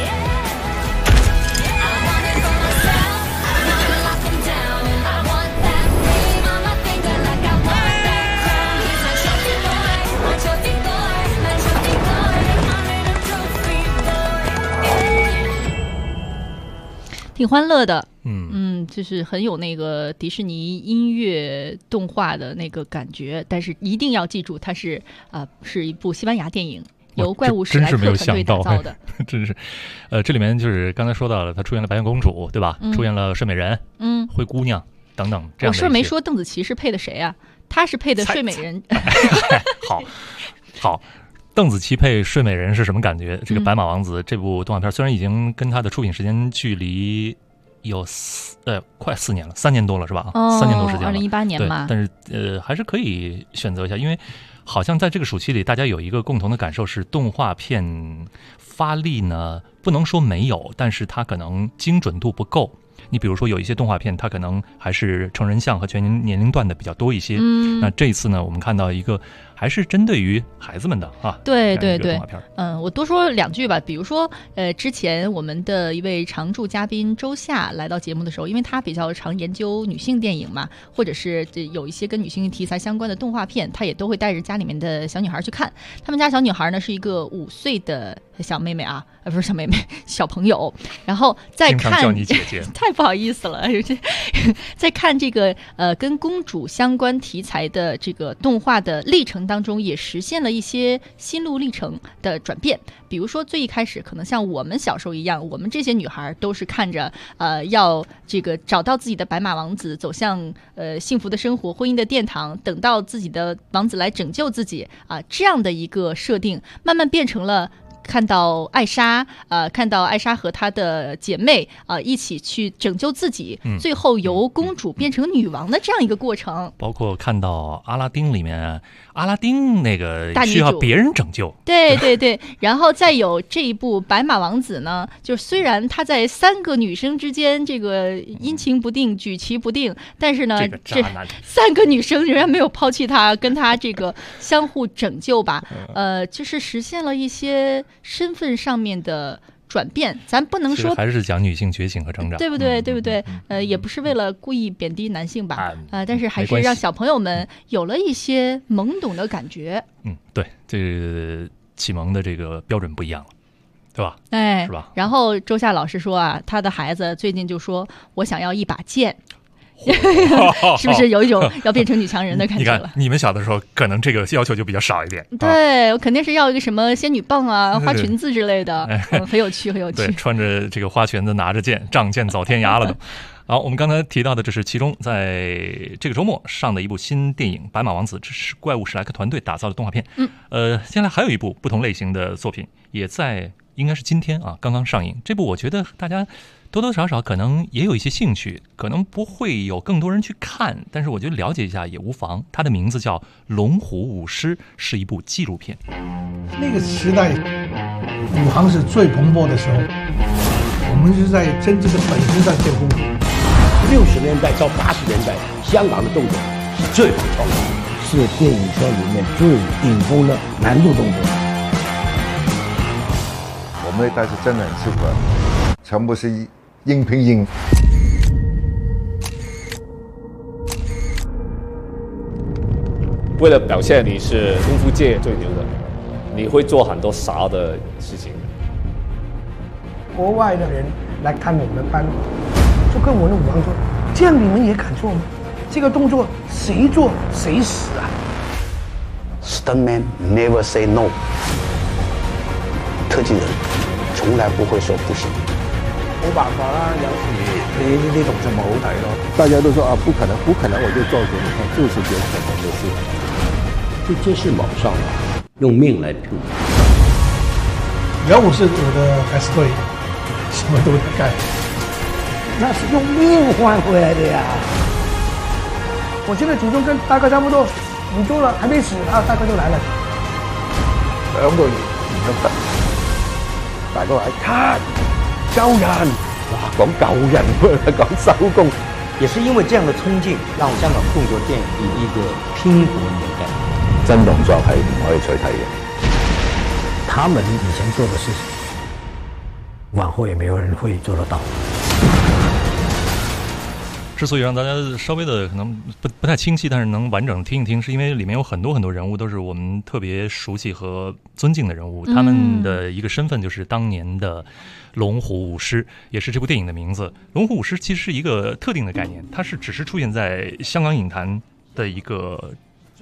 Yeah. I want it for myself. I wanna lock him down. I want that ring on my finger like I want that crown. He's my trophy boy, my trophy boy, my trophy boy. I'm in a trophy boy. Yeah. 挺欢乐的。就是很有那个迪士尼音乐动画的那个感觉，但是一定要记住，它是一部西班牙电影， 由怪物史莱克团队打造的。 真是，这里面就是刚才说到了，她出现了白雪公主，对吧？出现了睡美人，灰姑娘等等这样的。 我是没说邓紫棋是配的谁啊？她是配的睡美人。 好。邓紫棋配睡美人是什么感觉？这个白马王子这部动画片虽然已经跟它的出品时间距离有快4年了，3年多了是吧？3年多时间了 ，2018年嘛。 但是还是可以选择一下，因为好像在这个暑期里，大家有一个共同的感受是，动画片发力呢不能说没有，但是它可能精准度不够。你比如说有一些动画片，它可能还是成人向和全年龄段的比较多一些。那这一次呢，我们看到一个还是针对于孩子们的啊。 对对对，我多说2句吧。比如说，之前我们的一位常驻嘉宾周夏来到节目的时候，因为他比较常研究女性电影嘛，或者是有一些跟女性题材相关的动画片，他也都会带着家里面的小女孩去看。他们家小女孩呢是一个5岁的小妹妹啊，不是小妹妹，小朋友。然后再看， 经常叫你姐姐， 太不好意思了。在看这个跟公主相关题材的这个动画的历程当中，也实现了一些心路历程的转变。比如说最一开始可能像我们小时候一样，我们这些女孩都是看着要这个找到自己的白马王子，走向幸福的生活，婚姻的殿堂，等到自己的王子来拯救自己这样的一个设定，慢慢变成了看到艾莎和她的姐妹一起去拯救自己，最后由公主变成女王的这样一个过程。 包括看到阿拉丁里面，阿拉丁那个需要别人拯救， 对对对，然后再有这一部白马王子呢，就是虽然他在3个女生之间这个阴晴不定、举棋不定，但是呢，这3个女生仍然没有抛弃他，跟他这个相互拯救吧。就是实现了一些身份上面的转变，咱不能说还是讲女性觉醒和成长， 对不对？对不对？也不是为了故意贬低男性吧？但是还是让小朋友们有了一些懵懂的感觉。 对，这启蒙的这个标准不一样了，对吧？是吧？ 然后周夏老师说他的孩子最近就说我想要一把剑。是不是有一种要变成女强人的感觉了？ 你看，你们小的时候可能这个要求就比较少一点。 对，我肯定是要一个什么仙女棒啊、花裙子之类的，很有趣，很有趣。 对，穿着这个花裙子，拿着剑，仗剑走天涯了都。好，我们刚才提到的这是其中在这个周末上的一部新电影《白马王子》，这是怪物史莱克团队打造的动画片。现在还有一部不同类型的作品，也在应该是今天刚刚上映。这部我觉得大家多多少少可能也有一些兴趣，可能不会有更多人去看，但是我觉得了解一下也无妨。它的名字叫《龙虎舞狮》，是一部纪录片。 那个时代，武行是最蓬勃的时候，我们是在真正的本质上见功夫。 60年代到80年代，香港的动作是最好创的，是电影圈里面最顶峰的难度动作。 我们那代是真的很吃苦，全部是硬拼硬。 为了表现你是功夫界最牛的，你会做很多傻的事情。 国外的人来看我们班，就跟我的武行说：“这样你们也敢做吗？这个动作谁做谁死啊 ！”Stuntman never say no。特技人从来不会说不行。 冇辦法啦，有時你呢啲動作咪好睇咯。 大家都說不可能，不可能，我就做給你看，就是有可能的事。就真是卯上了，用命來拼。 要我是我的还是对，什么都得干。 那是用命換回來的呀。 我現在體重跟大哥差不多，你做了還沒死大哥就來了。 2個月唔得，大哥話：“cut，救人！”哇，講救人喎，講收工。 也是因为这样的冲劲，让香港动作电影以一个拼搏年代。 真動作係唔可以取替嘅。 他們以前做的事情，往後也沒有人會做得到。 之所以让大家稍微的可能不太清晰，但是能完整听一听，是因为里面有很多很多人物都是我们特别熟悉和尊敬的人物，他们的一个身份就是当年的龙虎舞狮，也是这部电影的名字。龙虎舞狮其实是一个特定的概念，它是只是出现在香港影坛的一个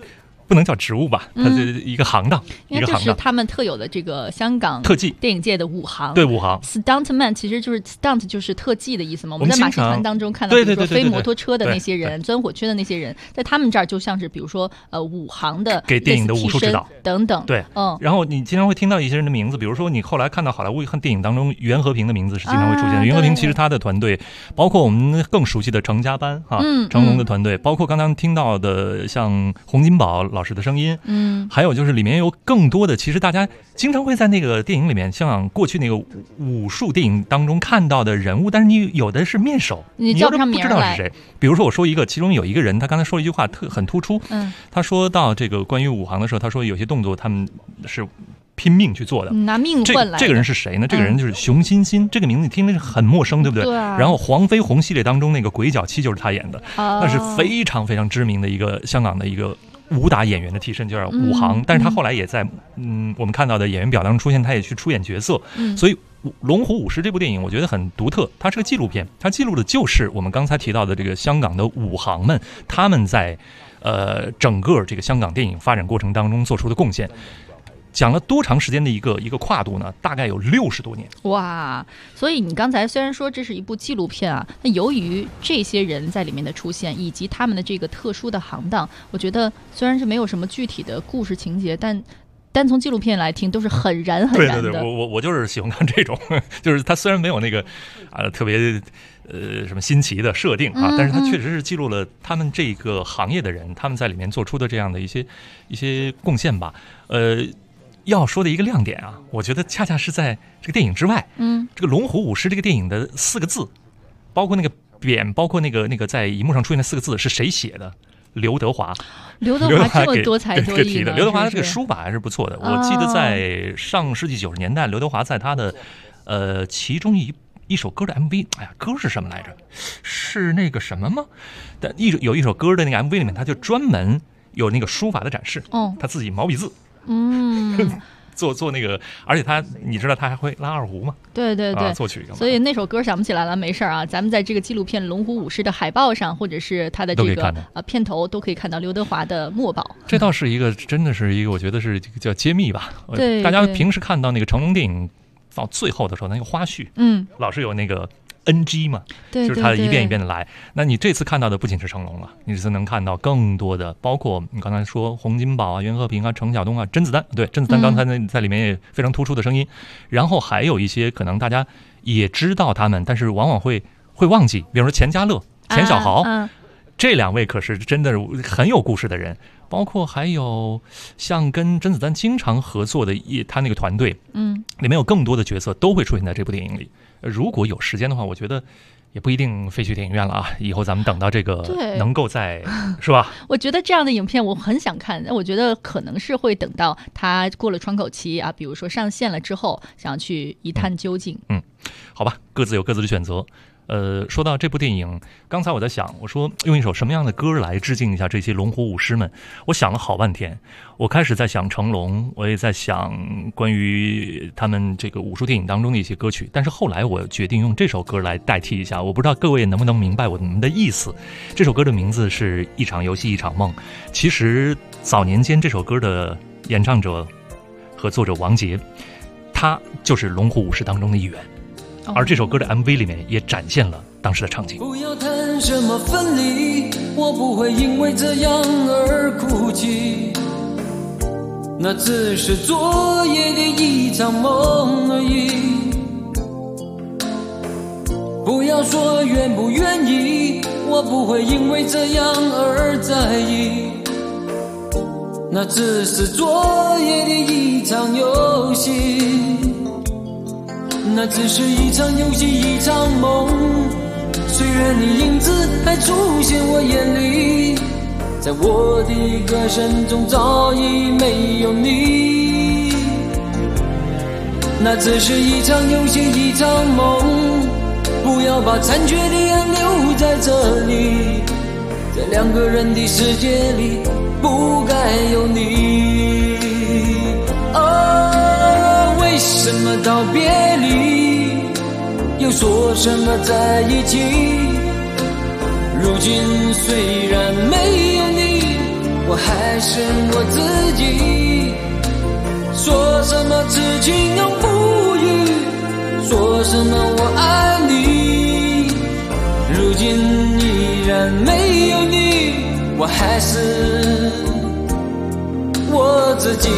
不能叫职务吧，它是一个行当， 应该就是他们特有的这个香港特技电影界的武行。 对，武行 ，stuntman 其实就是 stunt 就是特技的意思嘛。我们在马戏团当中看到，比如说飞摩托车的那些人、钻火圈的那些人，在他们这儿就像是比如说武行的给电影的武术指导等等。 对，然后你经常会听到一些人的名字，比如说你后来看到好莱坞电影当中袁和平的名字是经常会出现的。袁和平其实他的团队，包括我们更熟悉的成家班成龙的团队，包括刚刚听到的像洪金宝老师的声音，还有就是里面有更多的，其实大家经常会在那个电影里面，像过去那个武术电影当中看到的人物，但是你有的是面熟， 你叫不上名来，不知道是谁。比如说我说一个，其中有一个人，他刚才说了一句话很突出，他说到这个关于武行的时候，他说有些动作他们是拼命去做的， 拿命换来。 这个人是谁呢？这个人就是熊欣欣，这个名字你听着是很陌生，对不对？ 对。 然后黄飞鸿系列当中那个鬼脚七就是他演的，那是非常非常知名的一个香港的一个武打演员的替身，叫武行。但是他后来也在我们看到的演员表当中出现，他也去出演角色。所以《龙虎武师》这部电影我觉得很独特，它是个纪录片，它记录的就是我们刚才提到的这个香港的武行们，他们在整个这个香港电影发展过程当中做出的贡献。讲了多长时间的一个跨度呢？大概有60多年。 哇！所以你刚才虽然说这是一部纪录片啊，那由于这些人在里面的出现，以及他们的这个特殊的行当，我觉得虽然是没有什么具体的故事情节，但单从纪录片来听都是很燃很燃的。 对，我就是喜欢看这种，就是它虽然没有那个特别什么新奇的设定但是它确实是记录了他们这个行业的人他们在里面做出的这样的一些贡献吧。要说的一个亮点啊，我觉得恰恰是在这个电影之外，这个《龙虎武师》这个电影的4个字，包括那个匾，包括那个在荧幕上出现的4个字是谁写的？刘德华。 刘德华这么多才多艺呢， 刘德华的这个书法还是不错的。我记得在上世纪90年代，刘德华在他的其中一首歌的 MV， 哎呀，歌是什么来着？是那个什么吗？但有一首歌的那个 MV 里面，他就专门有那个书法的展示，他自己毛笔字。做那个，而且你知道他还会拉二胡吗？ 对， 作曲。 所以那首歌想不起来了，没事啊，咱们在这个纪录片《龙虎武师》的海报上，或者是他的这个片头，都可以看到刘德华的墨宝。 这倒是一个，真的是一个，我觉得是这个叫揭秘吧。 对， 大家平时看到那个成龙电影到最后的时候，那个花絮，老是有那个。NG 嘛，就是他一遍一遍的来。那你这次看到的不仅是成龙了，你这次能看到更多的，包括你刚才说洪金宝啊、袁和平啊、程晓东啊、甄子丹，对，甄子丹刚才在里面也非常突出的声音。然后还有一些可能大家也知道他们，但是往往会忘记，比如说钱嘉乐、钱小豪，这2位可是真的很有故事的人。包括还有像跟甄子丹经常合作的他那个团队，里面有更多的角色都会出现在这部电影里。如果有时间的话，我觉得也不一定非去电影院了啊。以后咱们等到这个能够在是吧？ 我觉得这样的影片我很想看，我觉得可能是会等到它过了窗口期啊，比如说上线了之后，想要去一探究竟。 好吧，各自有各自的选择。说到这部电影，刚才我在想，我说用一首什么样的歌来致敬一下这些龙虎武师们？我想了好半天，我开始在想成龙，我也在想关于他们这个武术电影当中的一些歌曲，但是后来我决定用这首歌来代替一下。我不知道各位能不能明白我们的意思。这首歌的名字是《一场游戏一场梦》。其实早年间这首歌的演唱者和作者王杰，他就是龙虎武师当中的一员。而这首歌的 MV 里面也展现了当时的场景。 不要谈什么分离，我不会因为这样而哭泣，那只是昨夜的一场梦而已。不要说愿不愿意，我不会因为这样而在意，那只是昨夜的一场游戏，那只是一场游戏一场梦。虽然你影子还出现我眼里，在我的歌声中早已没有你，那只是一场游戏一场梦。不要把残缺的爱留在这里，在2个人的世界里不该有你。为什么道别离，又说什么在一起？如今虽然没有你， 我还是我自己。说什么痴情永不渝，说什么我爱你，如今依然没有你，我还是我自己。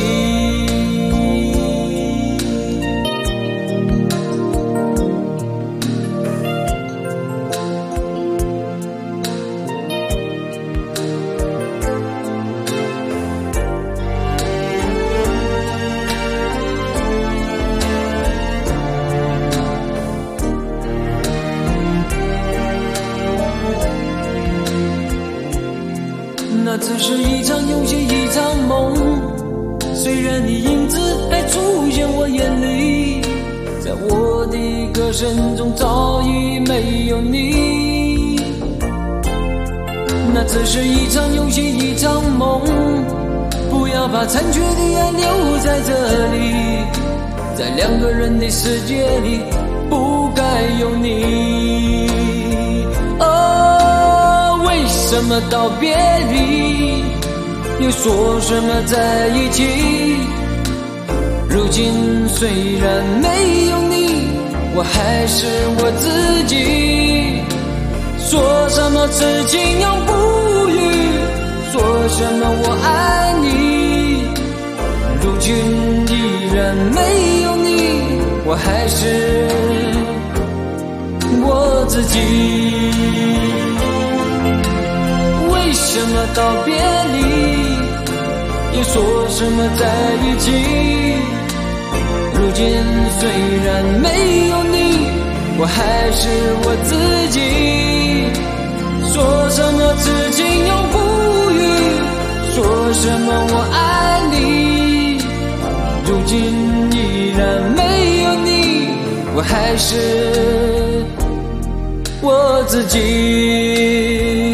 那只是一场游戏，一场梦，虽然你影子还出现我眼里，在我的歌声中早已没有你。那只是一场游戏，一场梦，不要把残缺的爱留在这里，在两个人的世界里不该有你。为什么道别离，又说什么在一起？如今虽然没有你，我还是我自己。说什么痴情永不渝，说什么我爱你，如今依然没有你，我还是我自己。为什么道别离，又说什么在一起？如今虽然没有你，我还是我自己。说什么痴情永不渝，说什么我爱你，如今依然没有你，我还是我自己。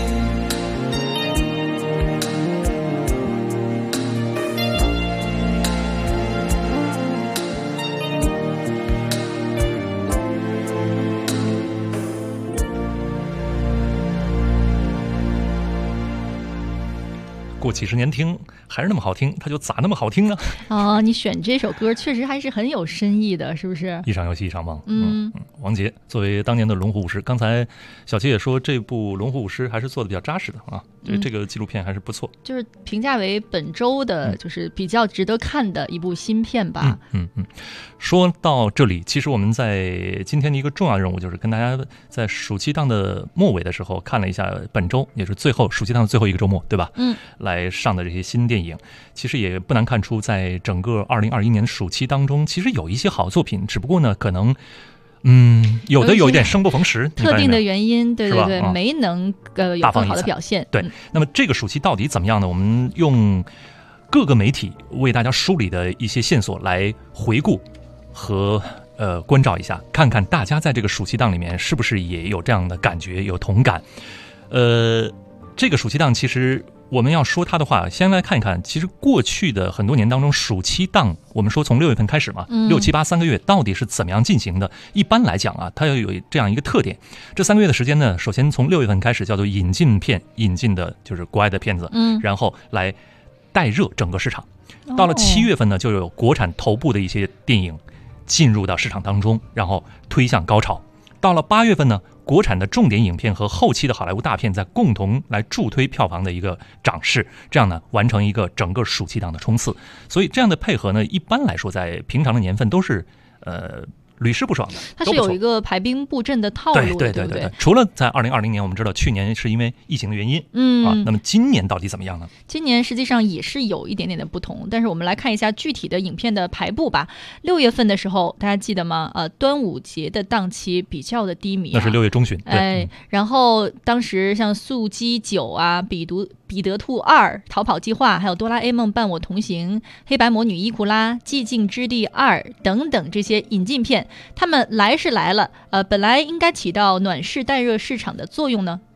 过几十年听还是那么好听，它就咋那么好听呢？ 你选这首歌确实还是很有深意的，是不是？ 一场游戏一场梦。王杰作为当年的龙虎舞狮，刚才小七也说这部龙虎舞狮还是做的比较扎实的啊，这个纪录片还是不错， 就是评价为本周的就是比较值得看的一部新片吧。 说到这里，其实我们在今天的一个重要任务就是跟大家在暑期档的末尾的时候看了一下本周，也是最后暑期档的最后一个周末，对吧？来上的这些新电影，其实也不难看出，在整个2021年暑期当中，其实有一些好作品，只不过呢，可能有的有一点生不逢时， 特定的原因，对对对， 没能有更好的表现。 对，那么这个暑期到底怎么样呢？我们用各个媒体为大家梳理的一些线索来回顾和关照一下，看看大家在这个暑期档里面是不是也有这样的感觉，有同感。这个暑期档其实我们要说它的话，先来看一看，其实过去的很多年当中，暑期档我们说从6月份开始嘛，6、7、83个月到底是怎么样进行的？一般来讲啊，它要有这样一个特点，这3个月的时间呢，首先从6月份开始叫做引进片，引进的就是国外的片子，然后来带热整个市场。到了7月份呢，就有国产头部的一些电影进入到市场当中，然后推向高潮。到了8月份呢，国产的重点影片和后期的好莱坞大片在共同来助推票房的一个涨势，这样呢完成一个整个暑期档的冲刺。所以这样的配合呢，一般来说在平常的年份都是屡试不爽的。 它是有一个排兵布阵的套路的，对不对？ 除了在2020年，我们知道去年是因为疫情的原因，那么今年到底怎么样呢？ 今年实际上也是有一点点的不同，但是我们来看一下具体的影片的排布吧。6月份的时候，大家记得吗？端午节的档期比较的低迷， 那是6月中旬。 然后当时像《速激9》啊，彼得兔2》、《逃跑计划》，还有《哆啦 A 梦伴我同行》、《黑白魔女伊库拉》、《寂静之地2》等等这些引进片，他们来是来了，本来应该起到暖市带热市场的作用呢，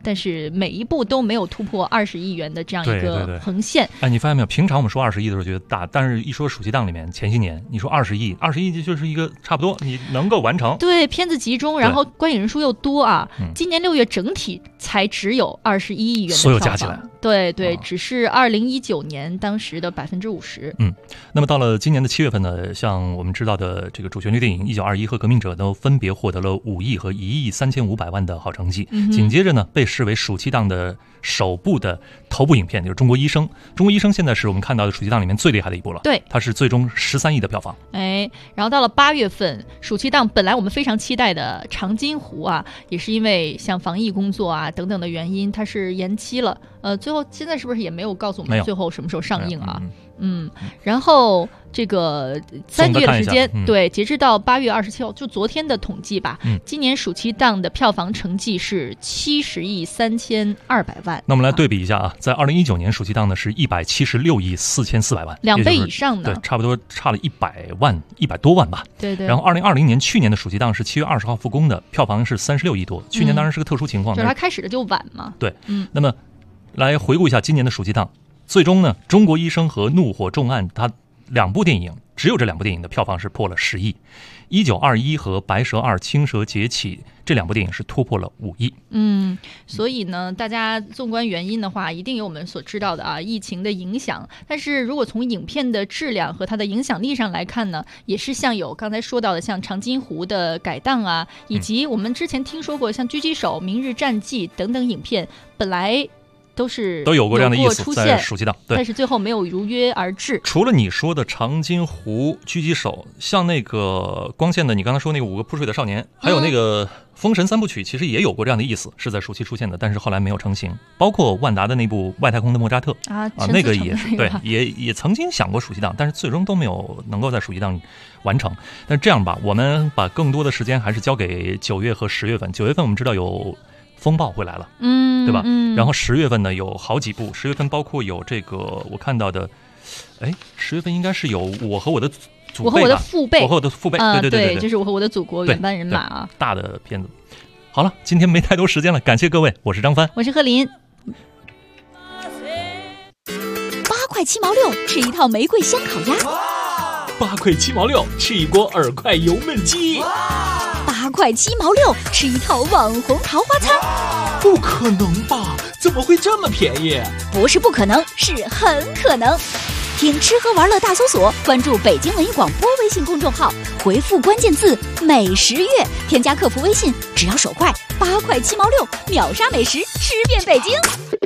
但是每一部都没有突破20亿元的这样一个横线。 哎，你发现没有？平常我们说20亿的时候觉得大，但是一说暑期档里面前些年，你说20亿就是一个差不多你能够完成。 对，片子集中，然后观影人数又多啊。今年6月整体才只有21亿元的票房， 所有加起来。 对对，只是2019年当时的50%。 那么到了今年的7月份呢，像我们知道的这个主旋律电影《1921》和《革命者》都分别获得了5亿和1亿3500万的好成绩。紧接着呢，被视为暑期档的首部的头部影片就是《中国医生》。《中国医生》现在是我们看到的暑期档里面最厉害的一部了。 对， 它是最终13亿的票房。 然后到了8月份，暑期档本来我们非常期待的《长津湖》啊，也是因为像防疫工作啊等等的原因，它是延期了。最后现在是不是也没有告诉我们最后什么时候上映啊？然后这个3个月的时间，对，截至到8月27号，就昨天的统计吧，今年暑期档的票房成绩是70亿3200万。 那我们来对比一下啊，在2019年暑期档呢是176亿4400万 ，2倍以上的， 对，差不多差了100多万吧。 对对。 然后2020年去年的暑期档是7月20号复工的，票房是36亿多。去年当然是个特殊情况， 就是它开始的就晚嘛。 对，那么来回顾一下今年的暑期档。最终呢，《中国医生》和《怒火重案》它2部电影，只有这2部电影的票房是破了10亿。1921和《白蛇2：青蛇劫起》这2部电影是突破了5亿。 所以呢，大家纵观原因的话，一定有我们所知道的啊，疫情的影响。但是如果从影片的质量和它的影响力上来看呢，也是像有刚才说到的像《长津湖》的改档啊，以及我们之前听说过像《狙击手》《明日战记》等等影片，本来都有过这样的意思，在暑期档，对， 但是最后没有如约而至。 除了你说的长津湖、狙击手，像那个光线的，你刚才说那个5个扑水的少年，还有那个封神3部曲，其实也有过这样的意思，是在暑期出现的，但是后来没有成型。包括万达的那部《外太空的莫扎特》那个也是对，也曾经想过暑期档，但是最终都没有能够在暑期档完成。但是这样吧，我们把更多的时间还是交给9月和10月份。9月份我们知道有风暴会来了，对吧？然后10月份呢有好几部，10月份包括有这个我看到的，10月份应该是有我和我的祖辈吧， 我和我的父辈， 我和我的父辈，对， 就是我和我的祖国原班人马啊， 大的片子。好了，今天没太多时间了，感谢各位，我是张帆， 我是贺林。 8块7毛6吃一套玫瑰香烤鸭 ，8块7毛6吃一锅耳块油焖鸡 ，8块7毛6吃一套网红桃花餐。 不可能吧？怎么会这么便宜？ 不是不可能，是很可能。听吃喝玩乐大搜索，关注北京文艺广播微信公众号，回复关键字美食月，添加客服微信，只要手快，8块7毛6秒杀美食，吃遍北京。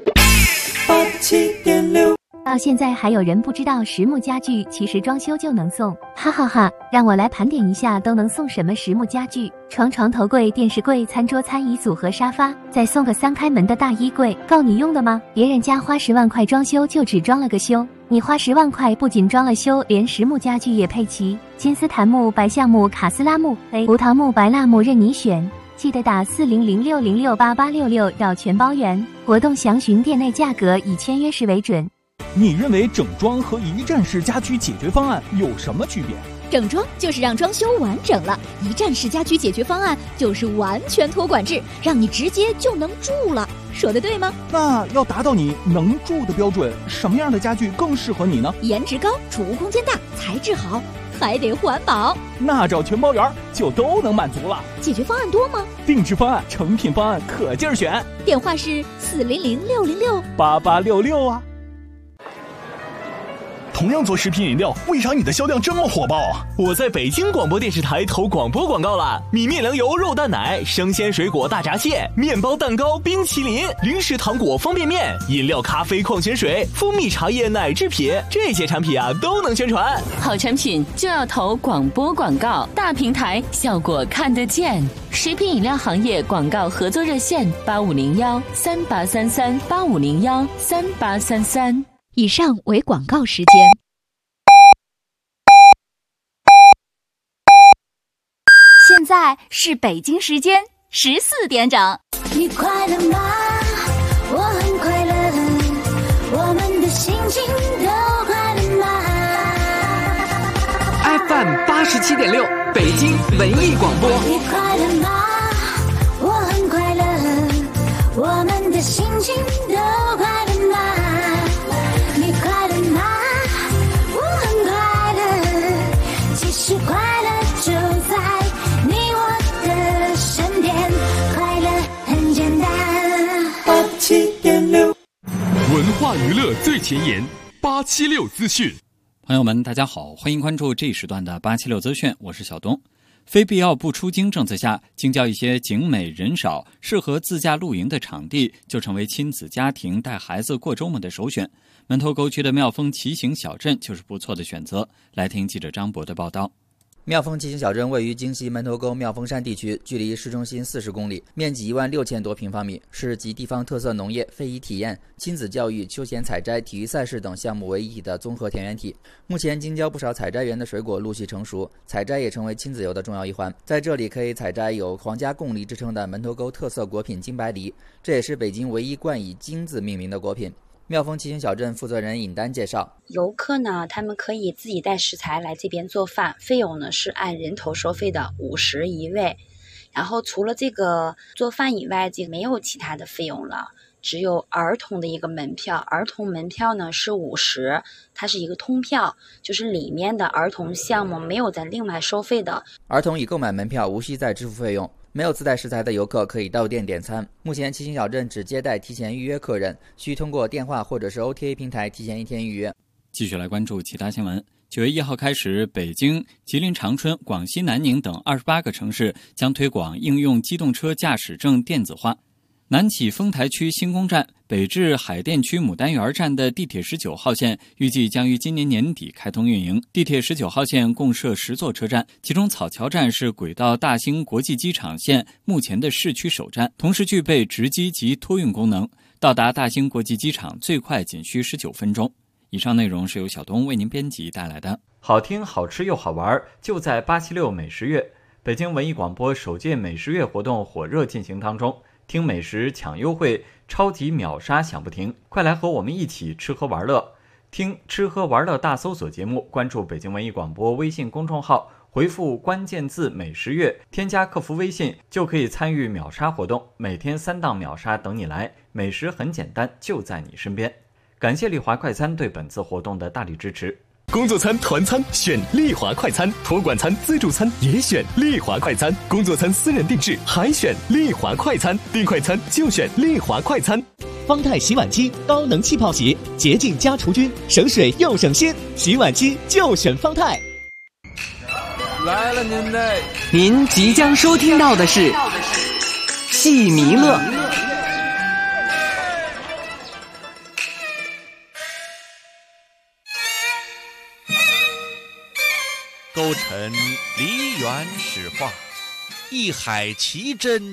87.6。到现在还有人不知道实木家具其实装修就能送，哈哈哈！让我来盘点一下都能送什么实木家具：床、头柜、电视柜、餐桌、餐椅组和沙发，再送个3开门的大衣柜，够你用的吗？别人家花10万块装修就只装了个修，你花10万块不仅装了修，连实木家具也配齐，金丝檀木、白橡木、卡斯拉木、胡桃木、白蜡木任你选。记得打4006068866要全包圆，活动详询店内价格，以签约时为准。 你认为整装和一站式家居解决方案有什么区别？ 整装就是让装修完整了，一站式家居解决方案就是完全托管制，让你直接就能住了。说的对吗？ 那要达到你能住的标准，什么样的家具更适合你呢？ 颜值高，储物空间大，材质好，还得环保。 那找全包圆就都能满足了。 解决方案多吗？ 定制方案、成品方案可劲儿选。 电话是 400-606-8866啊。 同样做食品饮料，为啥你的销量这么火爆啊？我在北京广播电视台投广播广告了，米面粮油肉蛋奶、生鲜水果大闸蟹、面包蛋糕、冰淇淋、零食糖果方便面、饮料咖啡矿泉水、蜂蜜茶叶奶制品，这些产品啊都能宣传。 好产品就要投广播广告，大平台效果看得见。食品饮料行业广告合作热线8501-3833-8501-3833。 以上为广告时间。现在是北京时间14点整。 你快乐吗？我很快乐，我们的心情都快乐吗 ？FM 87.6，北京文艺广播。 你快乐吗？我很快乐，我们的大娱乐最前沿，876资讯。 朋友们，大家好，欢迎关注这一时段的876资讯，我是小东。非必要不出京政策下，京郊一些景美人少、适合自驾露营的场地就成为亲子家庭带孩子过周末的首选。门头沟区的妙峰骑行小镇就是不错的选择。来听记者张博的报道。 妙峰骑行小镇位于京西门头沟妙峰山地区，距离市中心40公里，面积16000多平方米，是集地方特色农业、非遗体验、亲子教育、休闲采摘、体育赛事等项目为一体的综合田园体。目前京郊不少采摘园的水果陆续成熟，采摘也成为亲子游的重要一环。在这里可以采摘有皇家贡梨之称的门头沟特色果品金白梨，这也是北京唯一冠以金字命名的果品。妙峰骑行小镇负责人尹丹介绍， 游客呢，他们可以自己带食材来这边做饭，费用呢是按人头收费的，50一位。然后除了这个做饭以外，这没有其他的费用了，只有儿童的一个门票，儿童门票呢是50，它是一个通票，就是里面的儿童项目没有再另外收费的。 儿童已购买门票无需再支付费用。没有自带食材的游客可以到店点餐。目前骑行小镇只接待提前预约客人，需通过电话或者是 OTA 平台提前1天预约。 继续来关注其他新闻。9月1号开始，北京、吉林长春、广西南宁等28个城市将推广应用机动车驾驶证电子化。南起丰台区新宫站，北至海淀区牡丹园站的地铁19号线预计将于今年年底开通运营。地铁19号线共设10座车站，其中草桥站是轨道大兴国际机场线目前的市区首站，同时具备直机及托运功能，到达大兴国际机场最快仅需19分钟。以上内容是由小东为您编辑带来的。好听、好吃又好玩，就在876美食月。北京文艺广播首届美食月活动火热进行当中。听美食抢优惠，超级秒杀享不停！快来和我们一起吃喝玩乐！听吃喝玩乐大搜索节目，关注北京文艺广播微信公众号，回复关键字美食月，添加客服微信就可以参与秒杀活动，每天3档秒杀等你来，美食很简单，就在你身边。感谢丽华快餐对本次活动的大力支持。 工作餐、团餐选丽华快餐，托管餐、自助餐也选丽华快餐，工作餐私人定制还选丽华快餐，订快餐就选丽华快餐。 方太洗碗机高能气泡洗，洁净加除菌，省水又省心，洗碗机就选方太。 来了您的， 您即将收听到的是戏弥勒。 勾陈梨园史话，一海奇珍